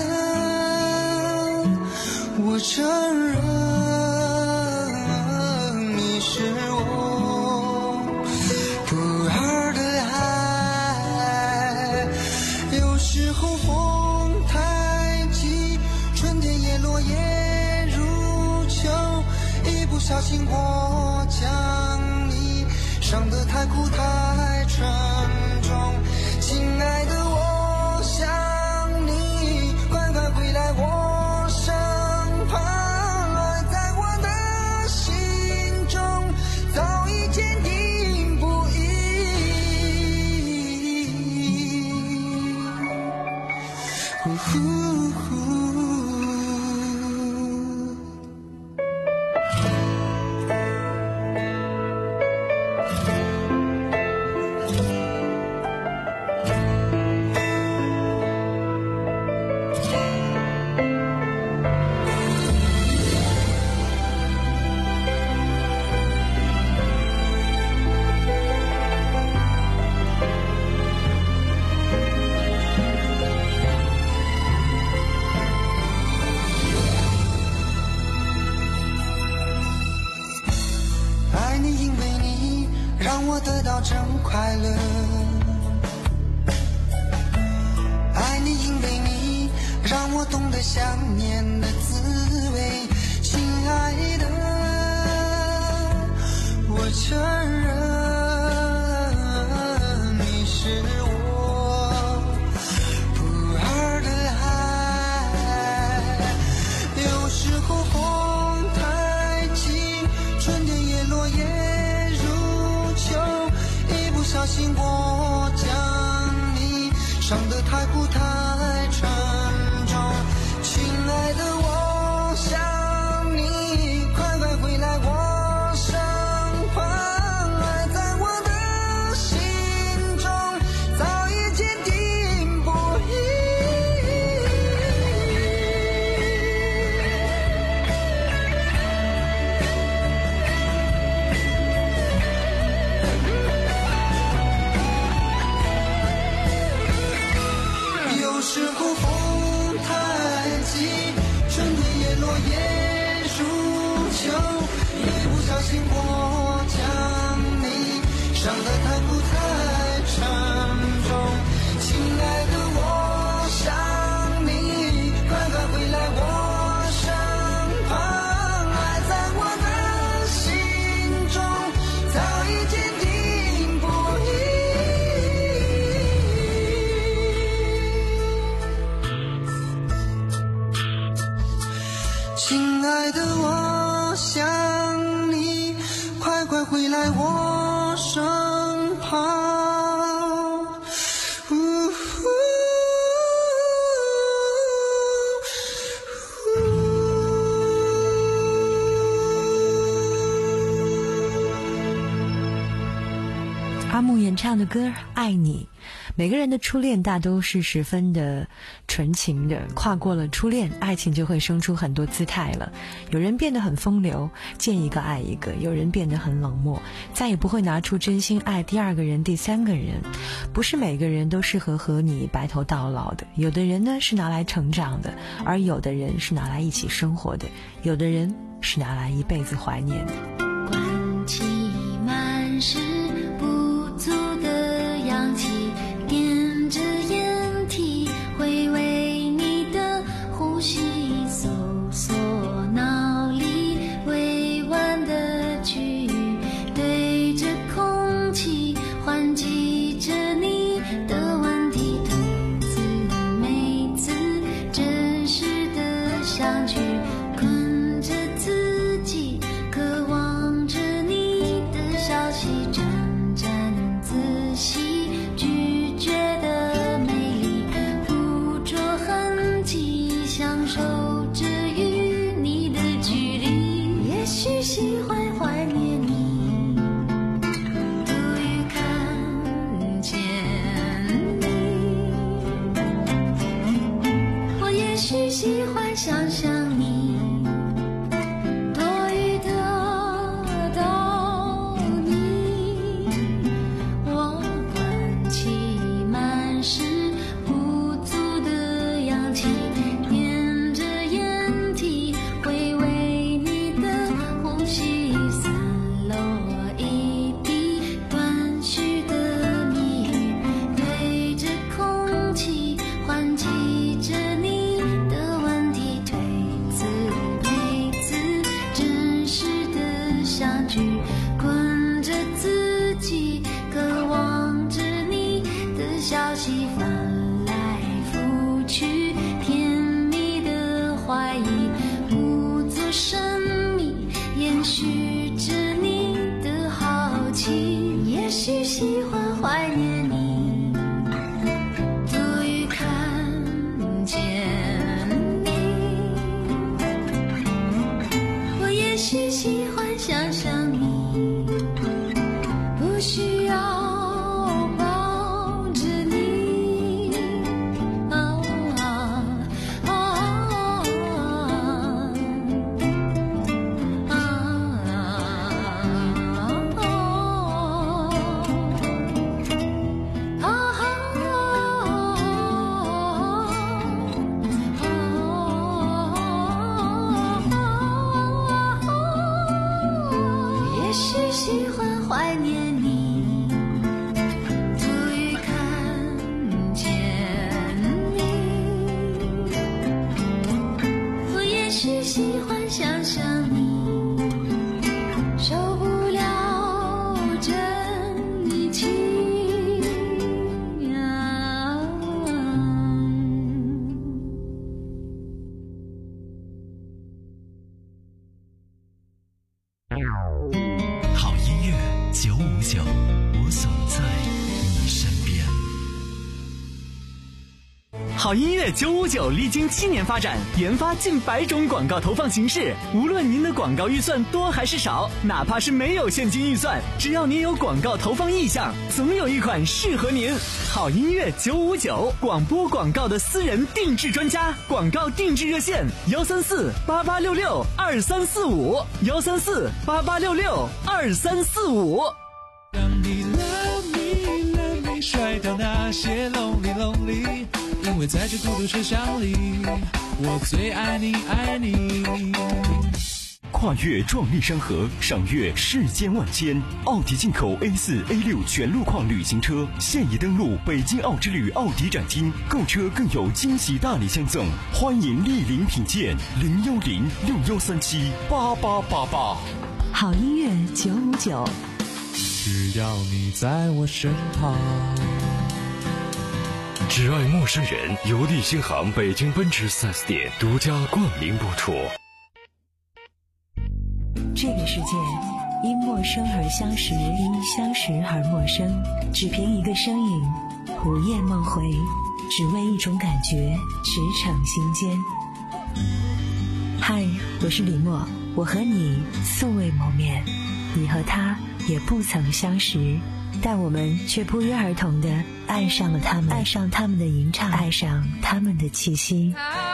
我承认你是我不二的爱。有时候风太急，春天叶落叶如秋，一不小心我将你伤得太苦太沉重。亲爱的，我想你快快回来我身旁，爱在我的心中早已坚定不移。呼呼呼爱你，因为你让我得到真快乐。爱你，因为你让我懂得想念的滋味。亲爱的，我承认你是我不二的爱。有时候风太急，春天叶落叶如秋，一不小心我将你伤得太苦太沉重。亲爱的，我想你快快回来我身旁，爱在我的心中早已坚定不移。有时候风太急，春天叶落叶如秋，一不小心我将你伤得太苦太沉重。亲爱的，我想你快快回来我身旁，爱在我的心中早已坚定不移。亲爱的，我想你快快回来我身旁。呜呼阿木演唱的歌《爱你》，每个人的初恋大都是十分的纯情的，跨过了初恋，爱情就会生出很多姿态了。有人变得很风流，见一个爱一个；有人变得很冷漠，再也不会拿出真心爱第二个人、第三个人。不是每个人都适合和你白头到老的，有的人呢是拿来成长的，而有的人是拿来一起生活的，有的人是拿来一辈子怀念的。 关起满是不足的氧气，点着烟蒂，回味你的呼吸，搜索脑里委婉的句语，对着空气还记着你的许喜欢想象你多余的到你，我关起满是不足的氧气，踮着眼体回味你的呼吸，散落一地断续的谜语，对着空气唤起着你的问题，推自配自真实的相聚，困着自己，渴望着你的消息，翻来覆去，甜蜜的怀疑，故作神秘，延续着你的好奇，也许喜欢怀念你，多余看见你，我也许喜欢想象你，不需要抱着你，哦哦哦也许喜欢怀念你，多余看见你，我也许喜欢想象你，受不了真一起啊。 好音乐九五九，我总在你身边。 好音乐九五九历经七年发展，研发近百种广告投放形式。无论您的广告预算多还是少，哪怕是没有现金预算，只要您有广告投放意向，总有一款适合您。好音乐九五九，广播广告的私人定制专家，广告定制热线：幺三四八八六六二三四五，幺三四八八六六二三四五。 让你 love me love me 甩掉那些 lonely lonely， 因为在这孤独车厢里，我最爱你爱你。 跨越壮丽山河，赏月世间万千。奥迪进口 A 四 A 六 全路况旅行车现已登陆北京奥之旅奥迪展厅，购车更有惊喜大礼相赠，欢迎莅临品鉴。零幺零六幺三七八八八八。 好音乐九五九， 只要你在我身旁。 只爱陌生人，由利星航北京奔驰 四 S 店独家冠名播出。 这个世界因陌生而相识，因相识而陌生，只凭一个身影，午夜梦回，只为一种感觉，驰骋心间。嗨，我是李默，我和你素未谋面，你和他也不曾相识，但我们却不约而同地爱上了他们，爱上他们的吟唱，爱上他们的气息。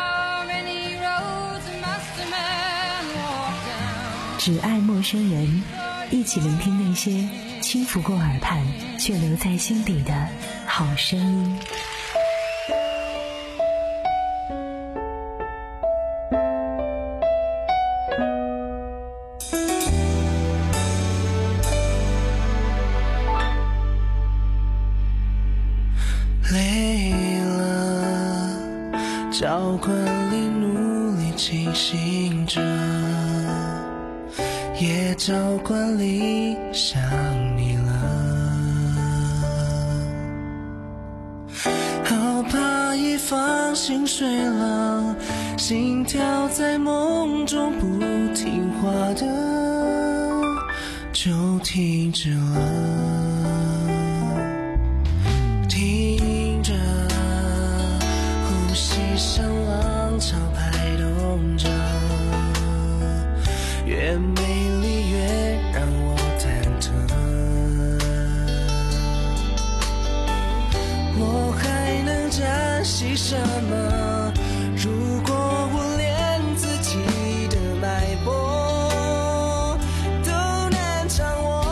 只爱陌生人，一起聆听那些轻拂过耳畔却留在心底的好声音。 累了，交关里努力清醒着，也照惯理想你了，好怕一放心睡了，心跳在梦中不听话的就停止了，听着呼吸像浪潮拍动着，越美丽越让我忐忑，我还能珍惜什么？ 如果我连自己的脉搏都难掌握，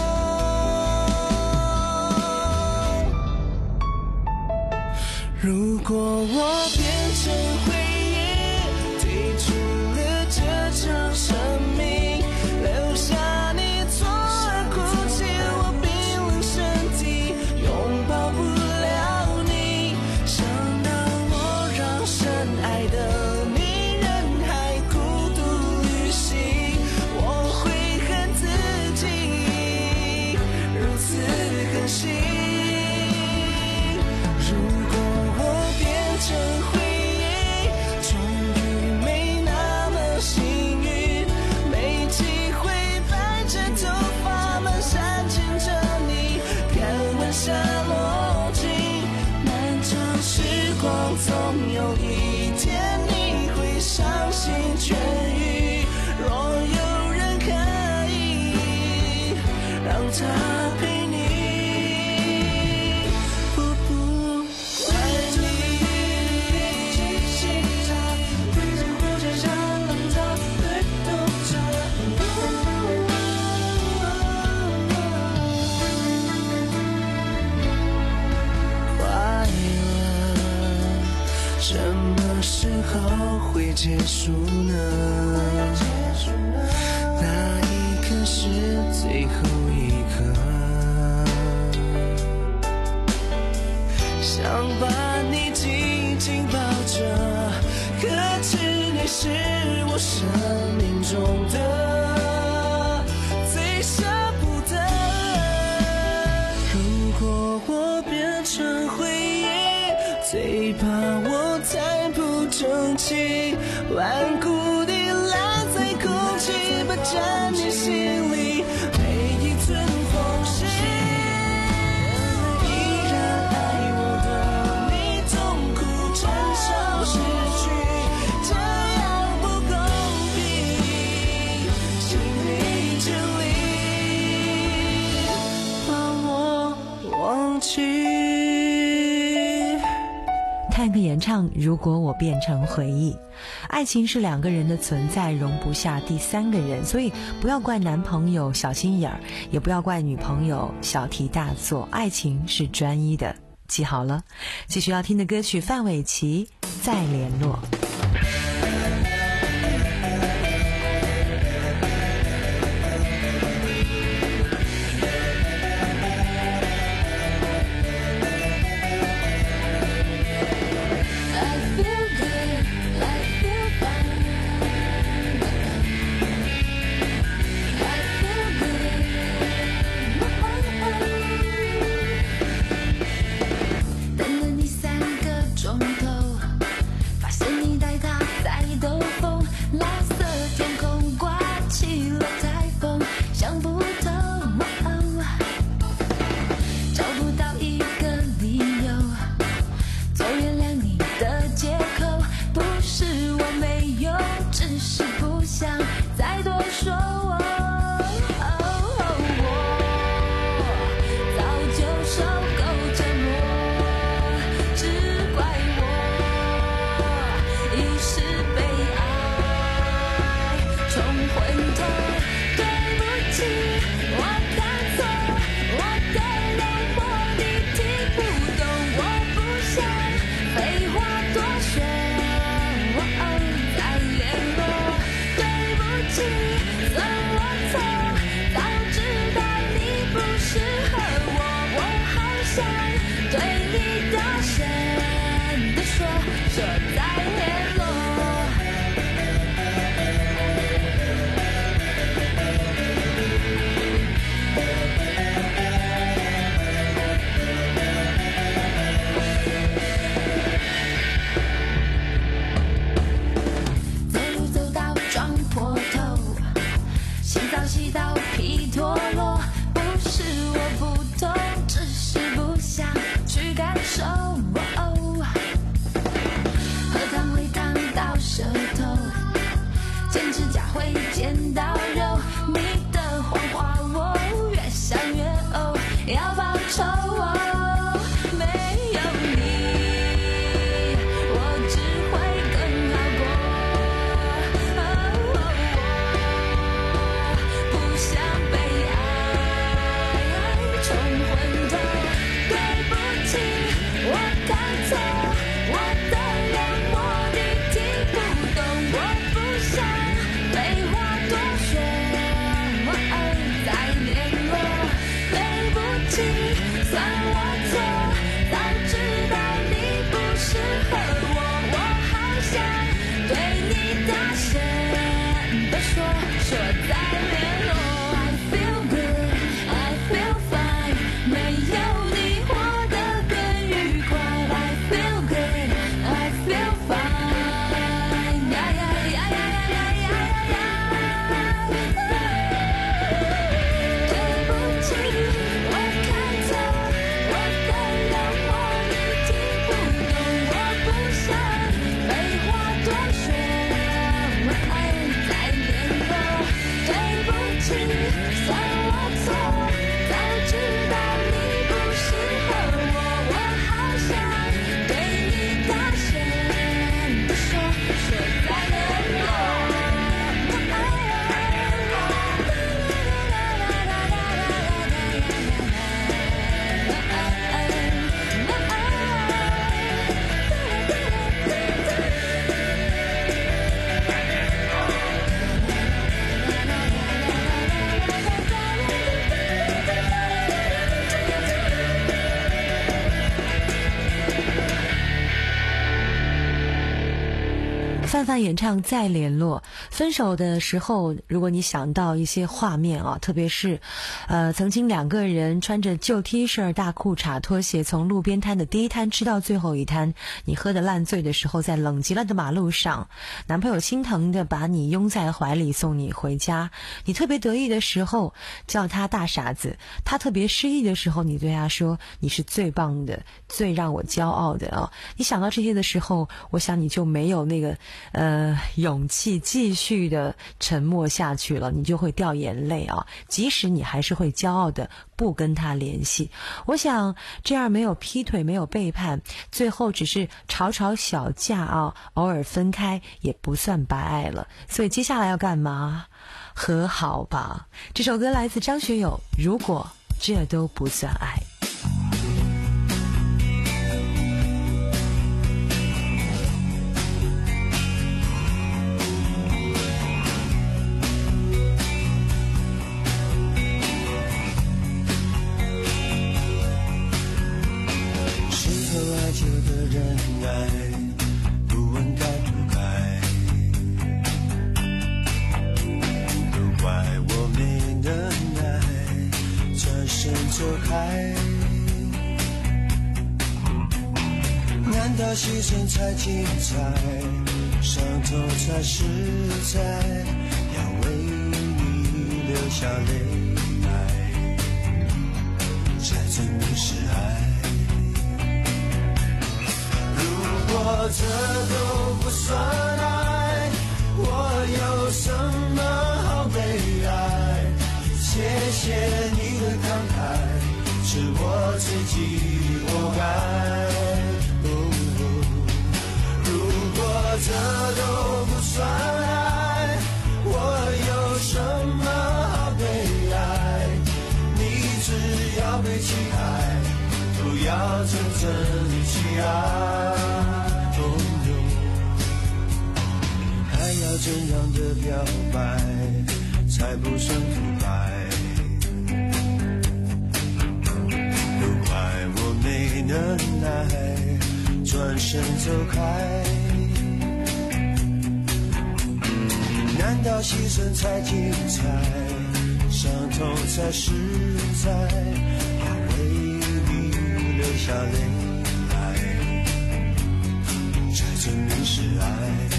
如果我变成回忆，退出了这场生命，留下你左耳哭泣，我冰冷身体拥抱不了你，想到我让深爱的你人海孤独旅行，我会恨自己如此狠心。如果我变成回忆，终于没那么幸运，没机会带着头发满山牵着你，看晚霞落尽。漫长时光总有一天你会伤心痊愈，若有人可以让他陪你，不不怪你。快乐什么时候会结束呢？那一刻是最后一刻，想把你紧紧抱着，可知你是我生命中的最舍不得。如果我变成回忆，最怕我太不争气，顽固地赖在空气，霸占你心里每一寸缝隙。依然爱我的你，痛苦承受失去，这样不公平，请你尽力把我忘记。 探克演唱《如果我变成回忆》。爱情是两个人的存在，容不下第三个人，所以不要怪男朋友小心眼儿，也不要怪女朋友小题大做。爱情是专一的，记好了。继续要听的歌曲范玮琪《再联络》。 等了你三个钟头，发现你带他在兜风，蓝色天空刮起了台风，想不透，哦，找不到一个理由做原谅你的借口，不是我没有，只是不想再多说。早就受够折磨，只怪我范范演唱再联络。分手的时候，如果你想到一些画面啊，特别是呃曾经两个人穿着旧 T 恤大裤衩拖鞋从路边摊的第一摊吃到最后一摊，你喝得烂醉的时候，在冷极了的马路上，男朋友心疼的把你拥在怀里送你回家，你特别得意的时候叫他大傻子，他特别失意的时候，你对他说你是最棒的，最让我骄傲的啊！你想到这些的时候，我想你就没有那个呃勇气继续的沉默下去了，你就会掉眼泪啊！即使你还是会骄傲的不跟他联系，我想这样没有劈腿，没有背叛，最后只是吵吵小架啊，偶尔分开也不算白爱了。所以接下来要干嘛？和好吧。这首歌来自张学友，如果这都不算爱。 这个人爱，不问该不该，都怪我没能耐，转身走开。难道牺牲才精彩，伤痛才实在，要为你流下泪来，才证明是爱。如果这都不算爱，我有什么好悲哀？谢谢你的慷慨，是我自己活该。哦哦、如果这都不算爱，我有什么好悲哀？你只要被期待，不要真正去爱。还要怎样的表白才不算腐败？都怪我没能耐，转身走开。难道牺牲才精彩，伤痛才实在？要为你流下泪来，才证明是爱。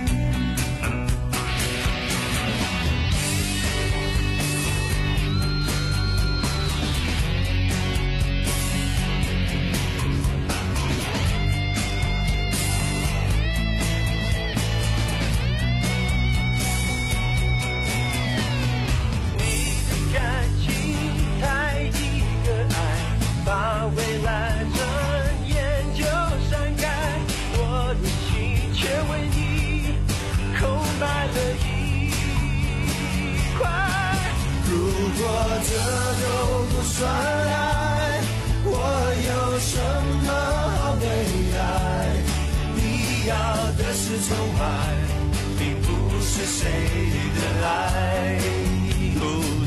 这都不算爱，我有什么好悲哀？你要的是宠爱，并不是谁的爱。哦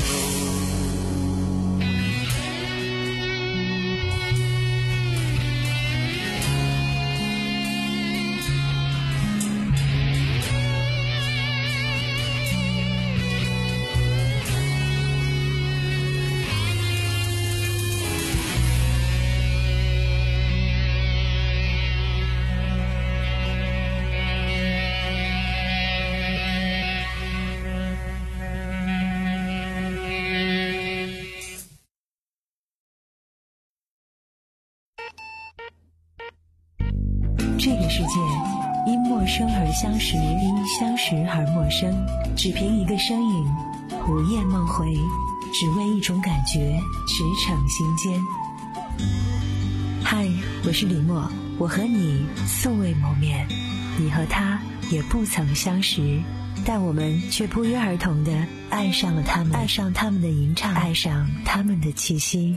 这个世界因陌生而相识，因相识而陌生，只凭一个身影，午夜梦回，只为一种感觉驰骋心间。嗨，我是李默，我和你素未谋面，你和他也不曾相识，但我们却不约而同地爱上了他们，爱上他们的吟唱，爱上他们的气息。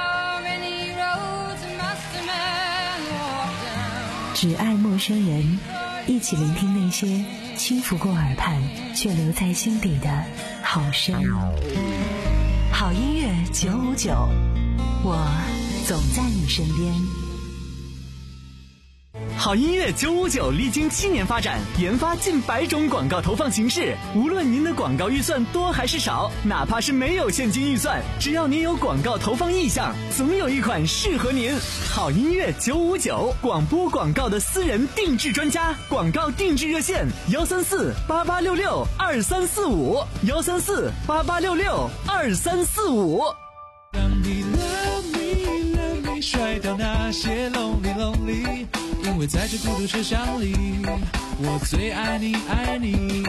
只爱陌生人，一起聆听那些轻拂过耳畔却留在心底的好声。好音乐九五九，我总在你身边。 好音乐九五九历经七年发展，研发近百种广告投放形式。无论您的广告预算多还是少，哪怕是没有现金预算，只要您有广告投放意向，总有一款适合您。好音乐九五九，广播广告的私人定制专家，广告定制热线：幺三四八八六六二三四五，幺三四八八六六二三四五。 让你 love me love me 甩掉那些 lonely lonely， 因为在这孤独车厢里，我最爱你爱你。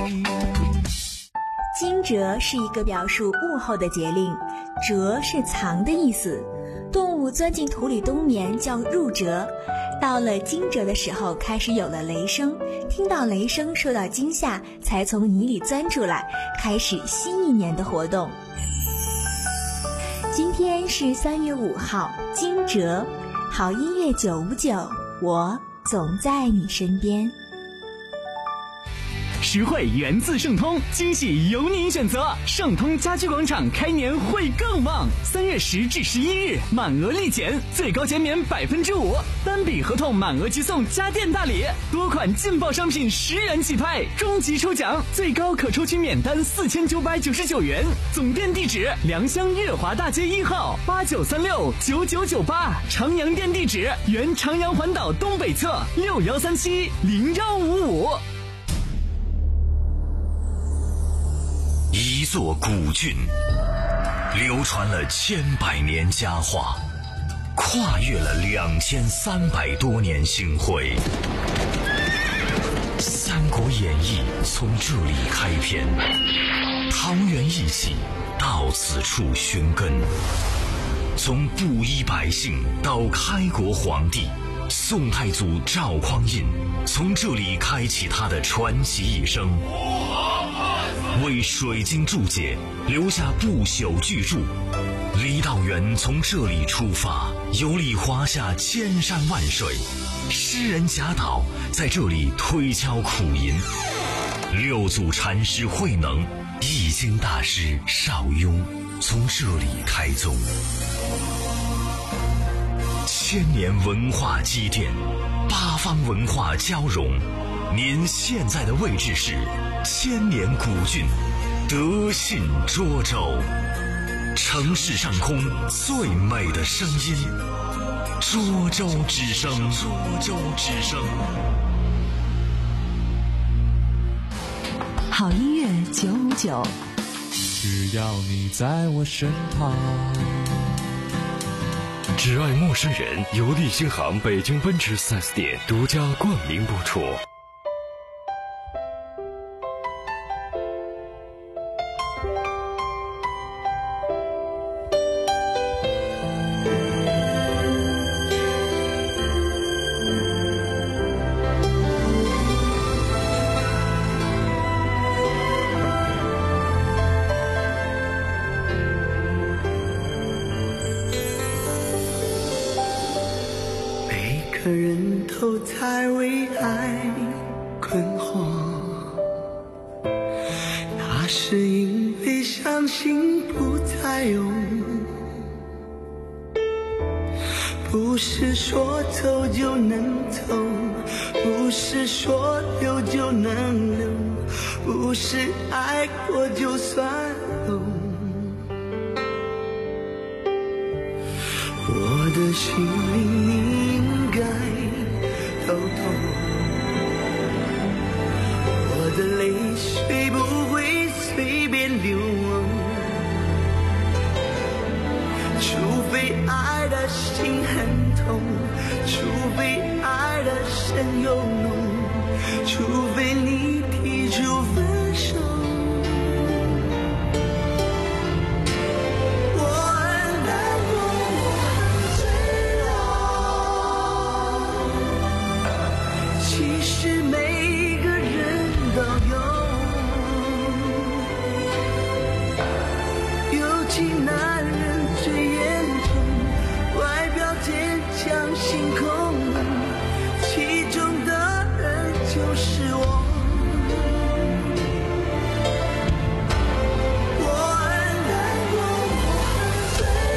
惊蛰是一个表述物候的节令，蛰是藏的意思。动物钻进土里冬眠叫入蛰，到了惊蛰的时候开始有了雷声，听到雷声受到惊吓，才从泥里钻出来，开始新一年的活动。今天是三月五号，惊蛰。好音乐九五九，我总在你身边。 实惠源自盛通，惊喜由您选择。盛通家居广场开年会更旺，三月十至十一日满额立减，最高减免百分之五，单笔合同满额即送家电大礼，多款劲爆商品十元起拍，终极抽奖最高可抽取免单四千九百九十九元。总店地址：良乡月华大街一号八九三六九九九八，长阳店地址：原长阳环岛东北侧六幺三七零幺五五。 一座古郡，流传了千百年佳话，跨越了两千三百多年星辉。《三国演义》从这里开篇，桃园义气到此处寻根。从布衣百姓到开国皇帝，宋太祖赵匡胤从这里开启他的传奇一生。为水晶注解留下不朽巨著，李道元从这里出发，游历华夏千山万水，诗人贾岛在这里推敲苦吟，六祖禅师慧能、易经大师邵雍从这里开宗。千年文化积淀，八方文化交融，您现在的位置是千年古郡德信涿州，城市上空最美的声音，涿州之声，涿州之声。 好音乐九五九， 只要你在我身旁。 只爱陌生人由利星行北京奔驰 四 S 店独家冠名播出。 每个人都在为爱困惑，那是因为相信不再有，不是说走就能走，不是说留就能留，不是爱过就算懂。我的心里你应该都懂，我的泪水不会随便流，除非爱的心很痛，除非爱的深又浓，除非你提出分手。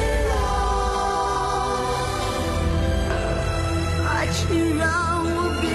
让我变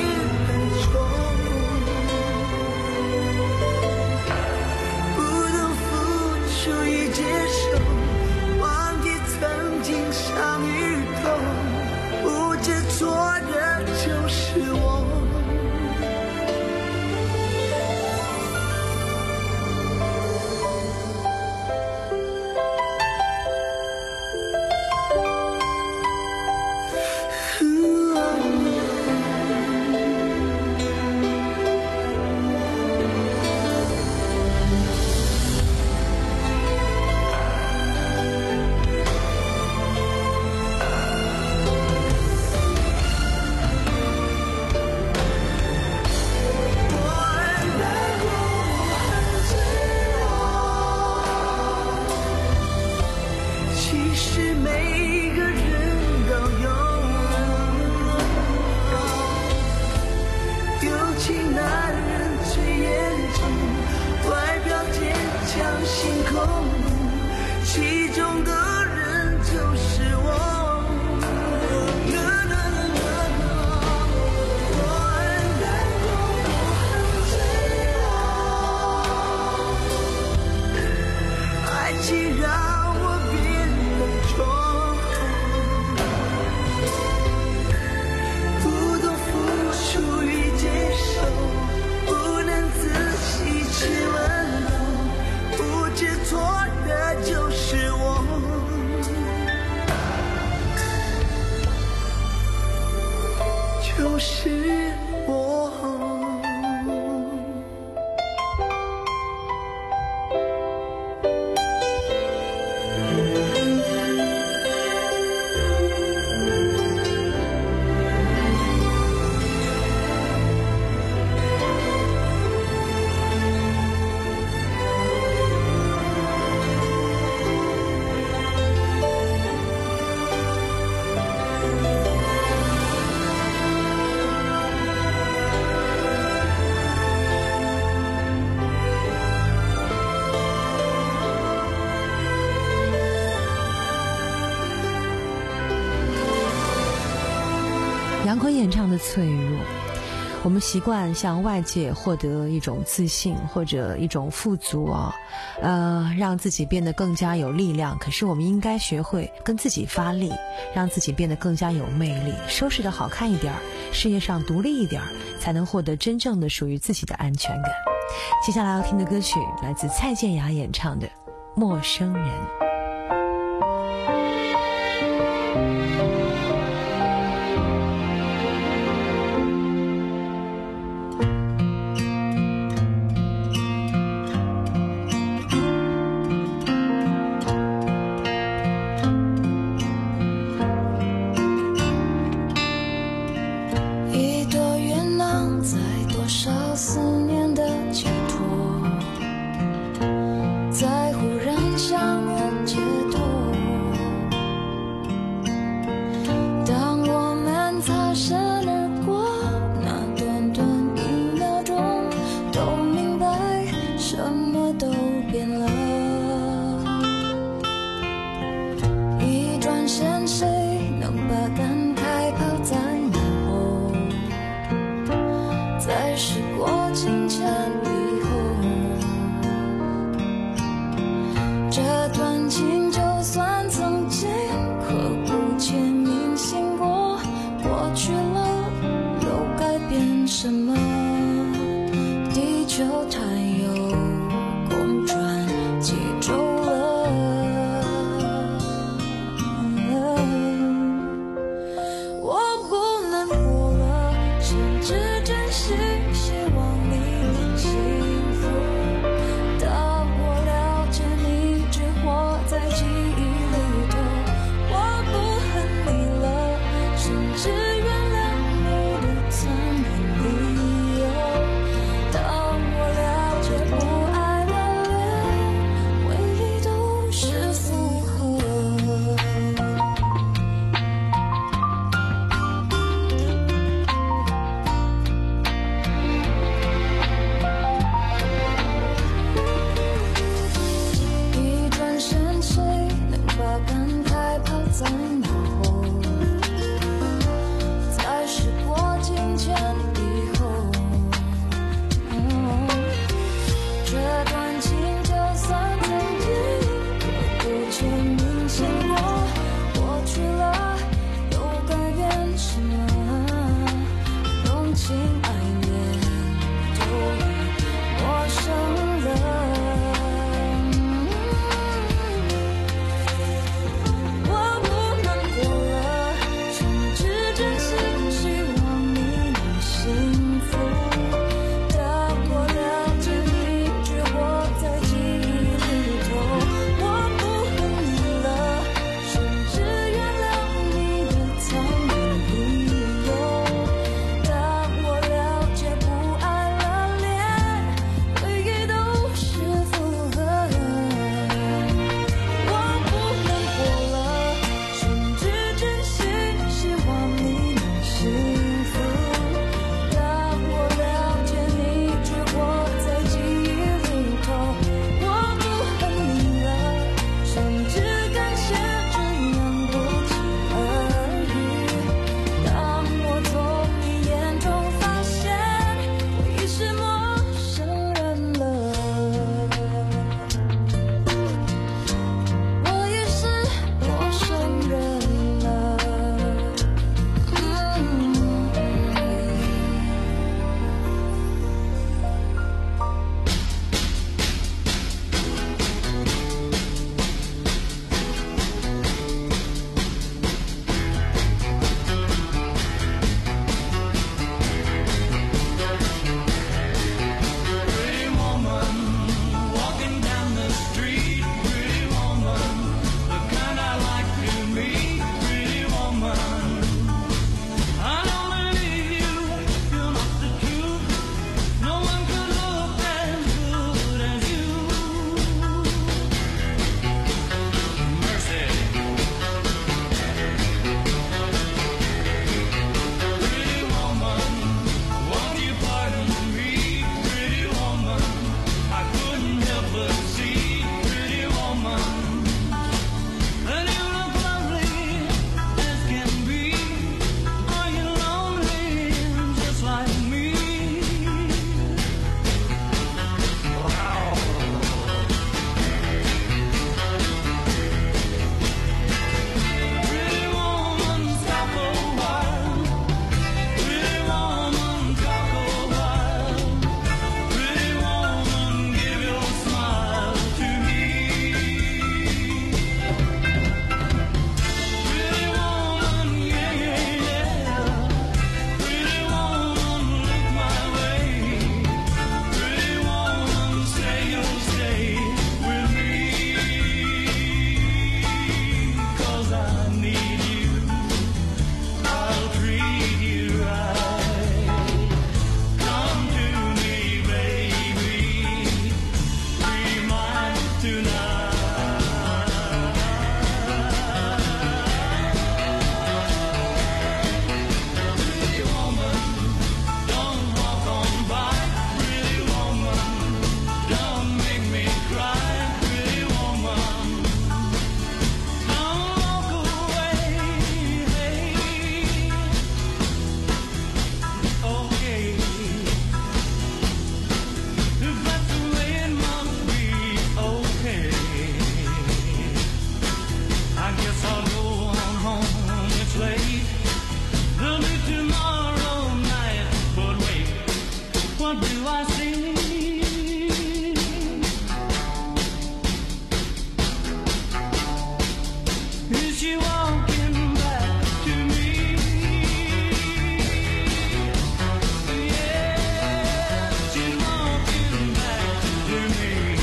情男人最严重，外表坚强心空，其中的人就是我。爱情让我变得冲动，不懂付出与接受，不能仔细去温柔，不知错的就是我，就是我。 杨坤演唱的脆弱，我们习惯向外界获得一种自信或者一种富足啊、哦，呃，让自己变得更加有力量。可是我们应该学会跟自己发力，让自己变得更加有魅力，收拾得好看一点，事业上独立一点，才能获得真正的属于自己的安全感。接下来要听的歌曲来自蔡健雅演唱的《陌生人》。 当我了解 what do I see? Is she walking back to me? Yeah, she's walking back to me.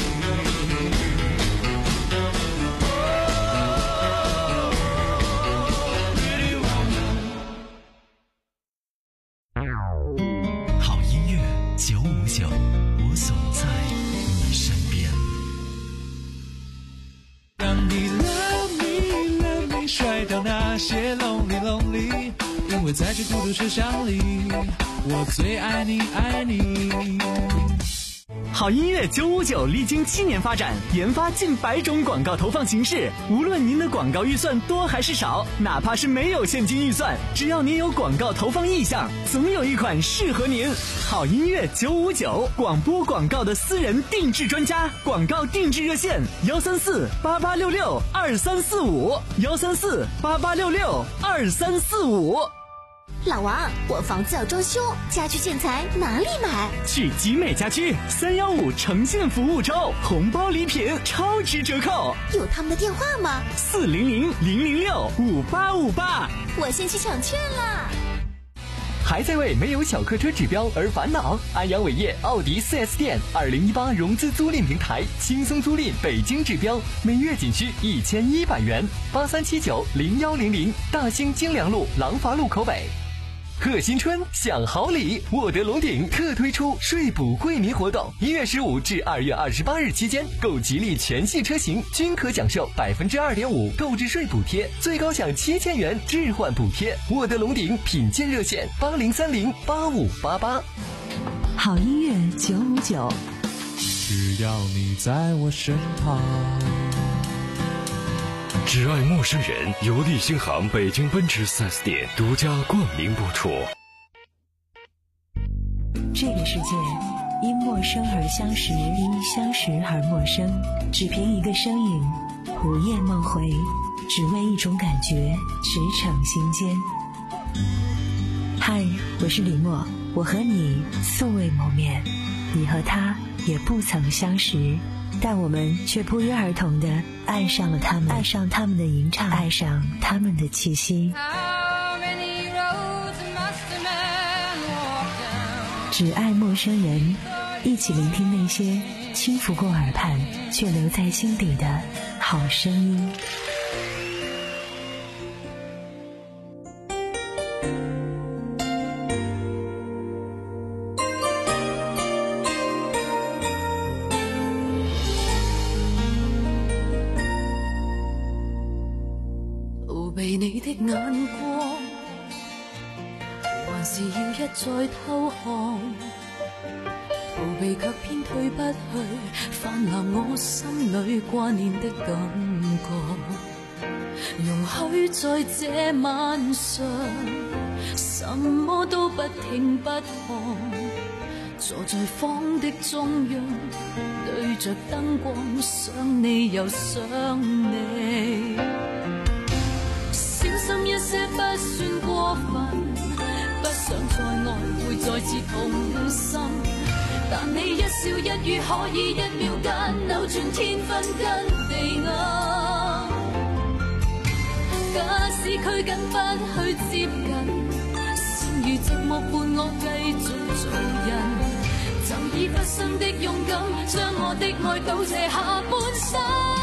Oh, pretty woman. 好音乐九五九，我总在你身边。 让你 love me love me 甩掉那些 lonely lonely， 因为在这孤独车厢里，我最爱你爱你。 好音乐九五九历经七年发展，研发近百种广告投放形式。无论您的广告预算多还是少，哪怕是没有现金预算，只要您有广告投放意向，总有一款适合您。好音乐九五九，广播广告的私人定制专家，广告定制热线：幺三四八八六六二三四五，幺三四八八六六二三四五。 老王，我房子要装修，家居建材哪里买？ 去集美家居三幺五呈现服务周，红包礼品超值折扣。 有他们的电话吗？ 四零零零零六五八五八。 我先去抢券啦！ 还在为没有小客车指标而烦恼？安阳伟业奥迪 四 S 店二零一八融资租赁平台，轻松租赁北京指标，每月仅需一千一百元。八三七九零幺零零，大兴京良路廊坊路口北。贺新春享好礼，沃德龙鼎特推出税补惠民活动，一月十五至二月二十八日期间，购吉利全系车型均可享受百分之二点五购置税补贴，最高享七千元置换补贴。沃德龙鼎品鉴热线八零三零八五八八。 好音乐九五九， 只要你在我身旁。 只爱陌生人由利星行北京奔驰 四 S 店独家冠名播出。 这个世界因陌生而相识，因相识而陌生，只凭一个身影，午夜梦回，只为一种感觉，驰骋心间。嗨，我是李默，我和你素未谋面，你和他也不曾相识，但我们却不约而同地爱上了他们，爱上他们的吟唱，爱上他们的气息。只爱陌生人，一起聆听那些轻拂过耳畔却留在心底的好声音。 逃避你的眼光，還是要一再偷看，逃避卻偏退不去，泛濫我心裏掛念的感覺。容許在這晚上，什麼都不聽不看，坐在房的中央，對着燈光，想你又想你。小心一些不算過分，不想再愛會再次痛心，但你一笑一語可以一秒間扭轉天昏跟地暗。假使拘謹不去接近，先如寂寞伴我繼續做人，就以不生的勇敢，將我的愛倒瀉下半生。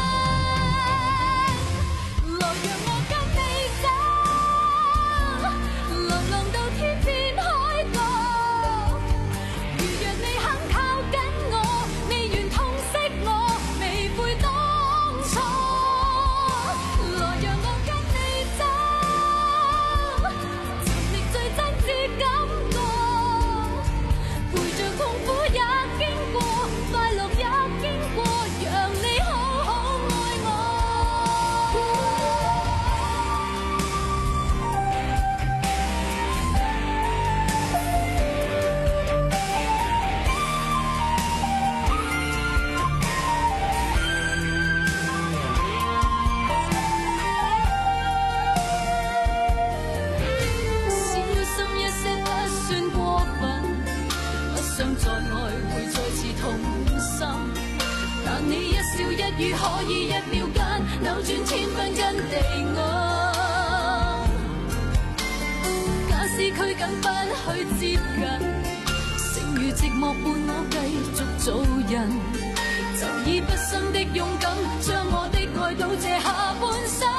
如可以一秒間扭轉千分跟地岸。假使拘謹不去接近，剩餘寂寞伴我繼續做人，就以畢生的勇敢，將我的愛賭這下半生。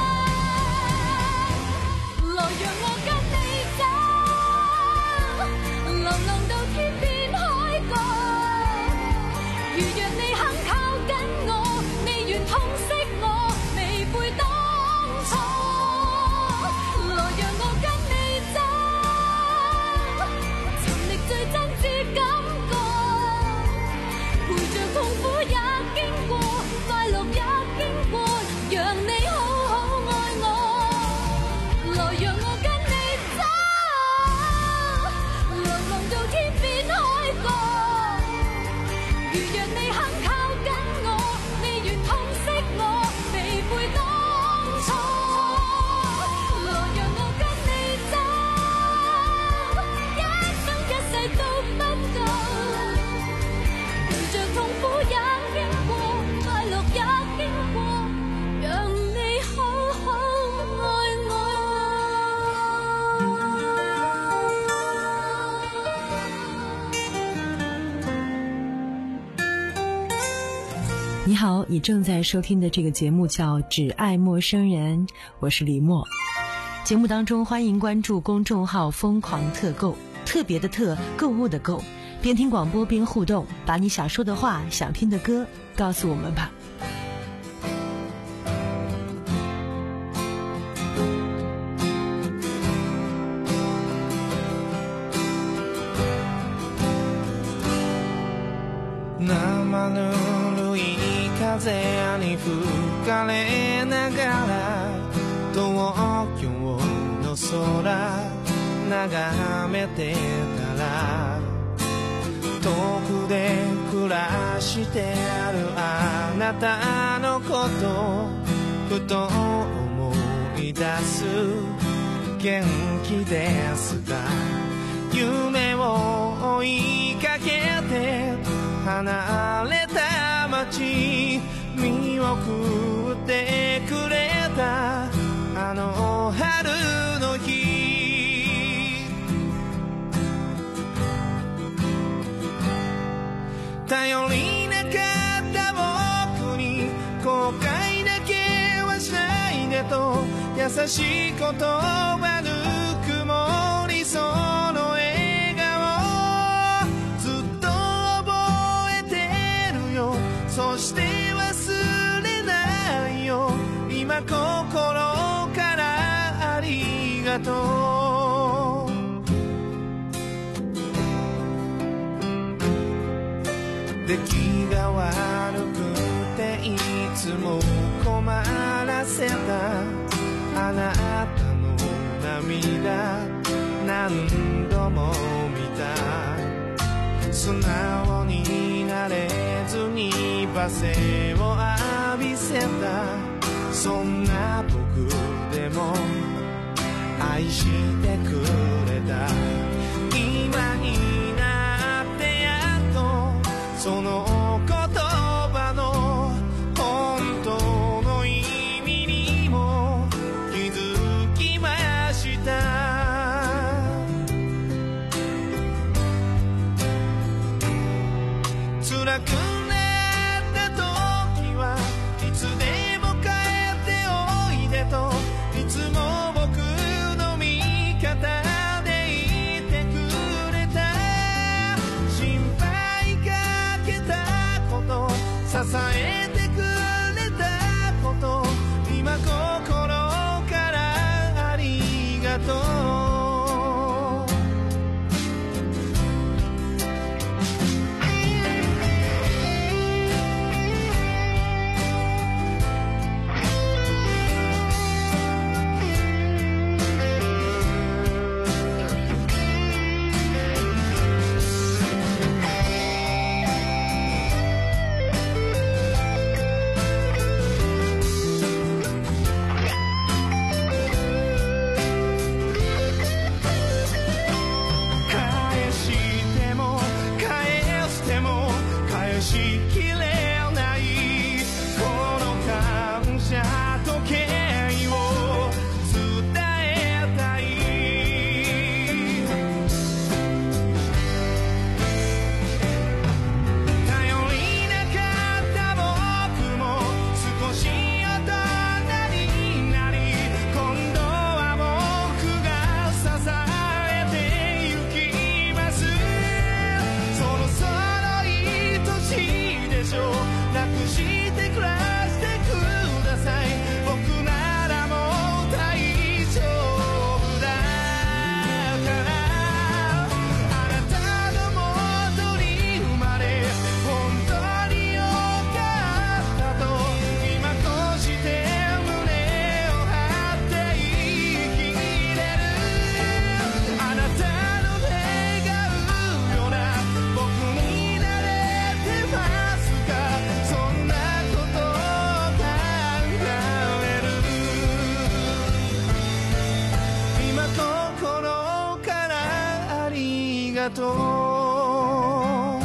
來讓我跟你走，流浪到天邊海角。如若你肯靠緊我，未願痛惜我，未悔當初。來讓我跟你走，尋覓最真摯感覺，陪着痛苦也經過，快樂也經過，讓你好好愛我。來讓我跟你走，流浪到天邊海角。如若你肯靠緊我，未願痛惜我，未悔當初。來讓我跟你走，一生一世都不夠，陪着痛苦也經過，快樂也經過，讓你好好愛我。 你好，你正在收听的这个节目叫《只爱陌生人》，我是李默。节目当中欢迎关注公众号疯狂特购，特别的特，购物的购，边听广播边互动，把你想说的话，想听的歌告诉我们吧。 生ぬるい風に吹かれながら東京の空眺めてたら、遠くで暮らしてあるあなたのことふと思い出す。元気ですか？夢を追いかけて離れた街見送ってくれたあの春の日、頼りなかった僕に後悔だけはしないでと優しい言葉ぬくもりその笑顔ずっと覚えてるよ。そして忘れないよ今心からありがとう。出来が悪くていつも困らせたあなたの涙何度も見た。素直になれずに罵声を浴びせた。そんな僕でも愛してくれた。今になってやっとその言葉の本当の意味にも気づきました。辛くなった時はいつでも帰っておいでといつも僕の味方でいてくれた。心配かけたこと支えてくれたこと今心からありがとう。 得到。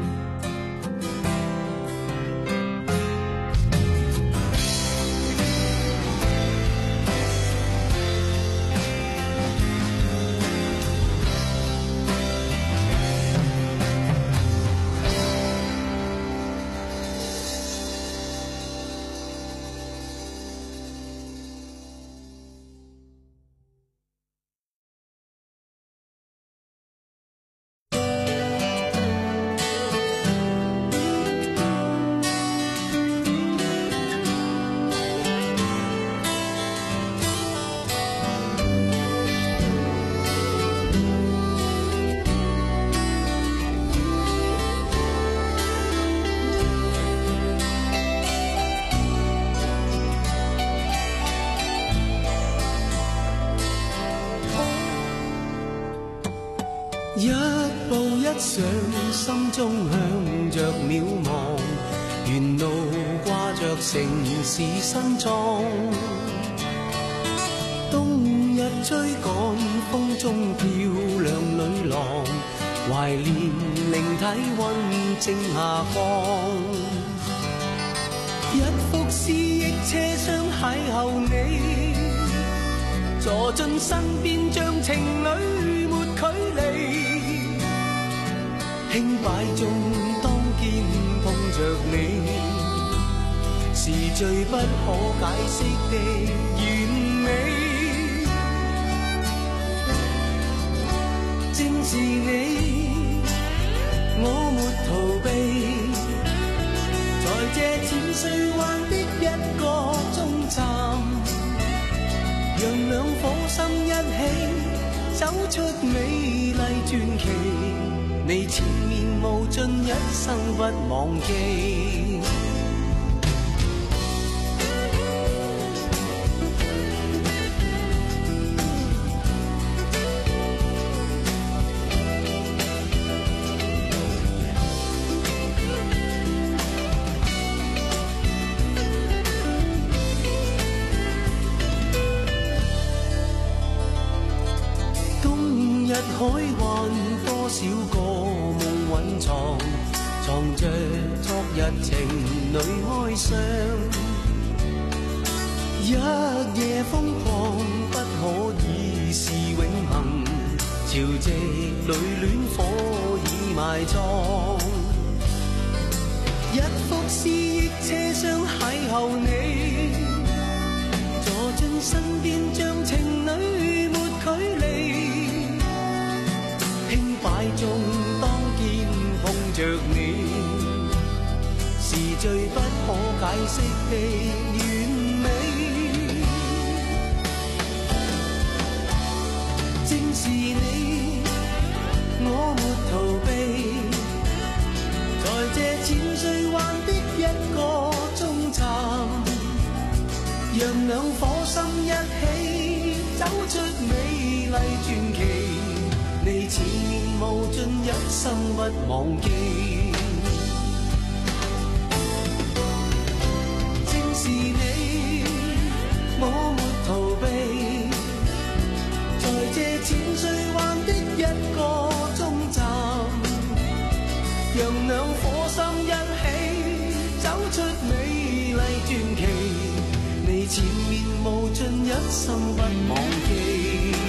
一步一上，心中向着渺茫，沿路挂着城市新装。冬日追趕，風中漂亮女郎，懷念靈體溫正下降。一幅思憶車廂邂逅你，坐進身邊像情侶沒距離。輕擺中當肩碰着你，是最不可解釋的完美。正是你，我沒逃避，在這淺水灣的一個終站，讓兩顆心一起走出美麗傳奇。你前面無盡，一生不忘記。冬日海灣多少個夢蘊藏，藏着昨日情侶哀傷。一夜瘋狂不可以是永恆，潮汐裏戀火已埋葬。一幅思憶車廂邂逅你，坐進身邊像情侶沒距離。擺中當肩碰着你，是最不可解釋的完美。正是你，我沒逃避，在這淺水灣的一個終站，讓兩顆心一起走出美麗傳奇。你前面無盡，一生不忘記。正是你，我沒逃避，在這淺水灣的一個終站，讓兩顆心一起走出美麗傳奇。你前面無盡，一生不忘記。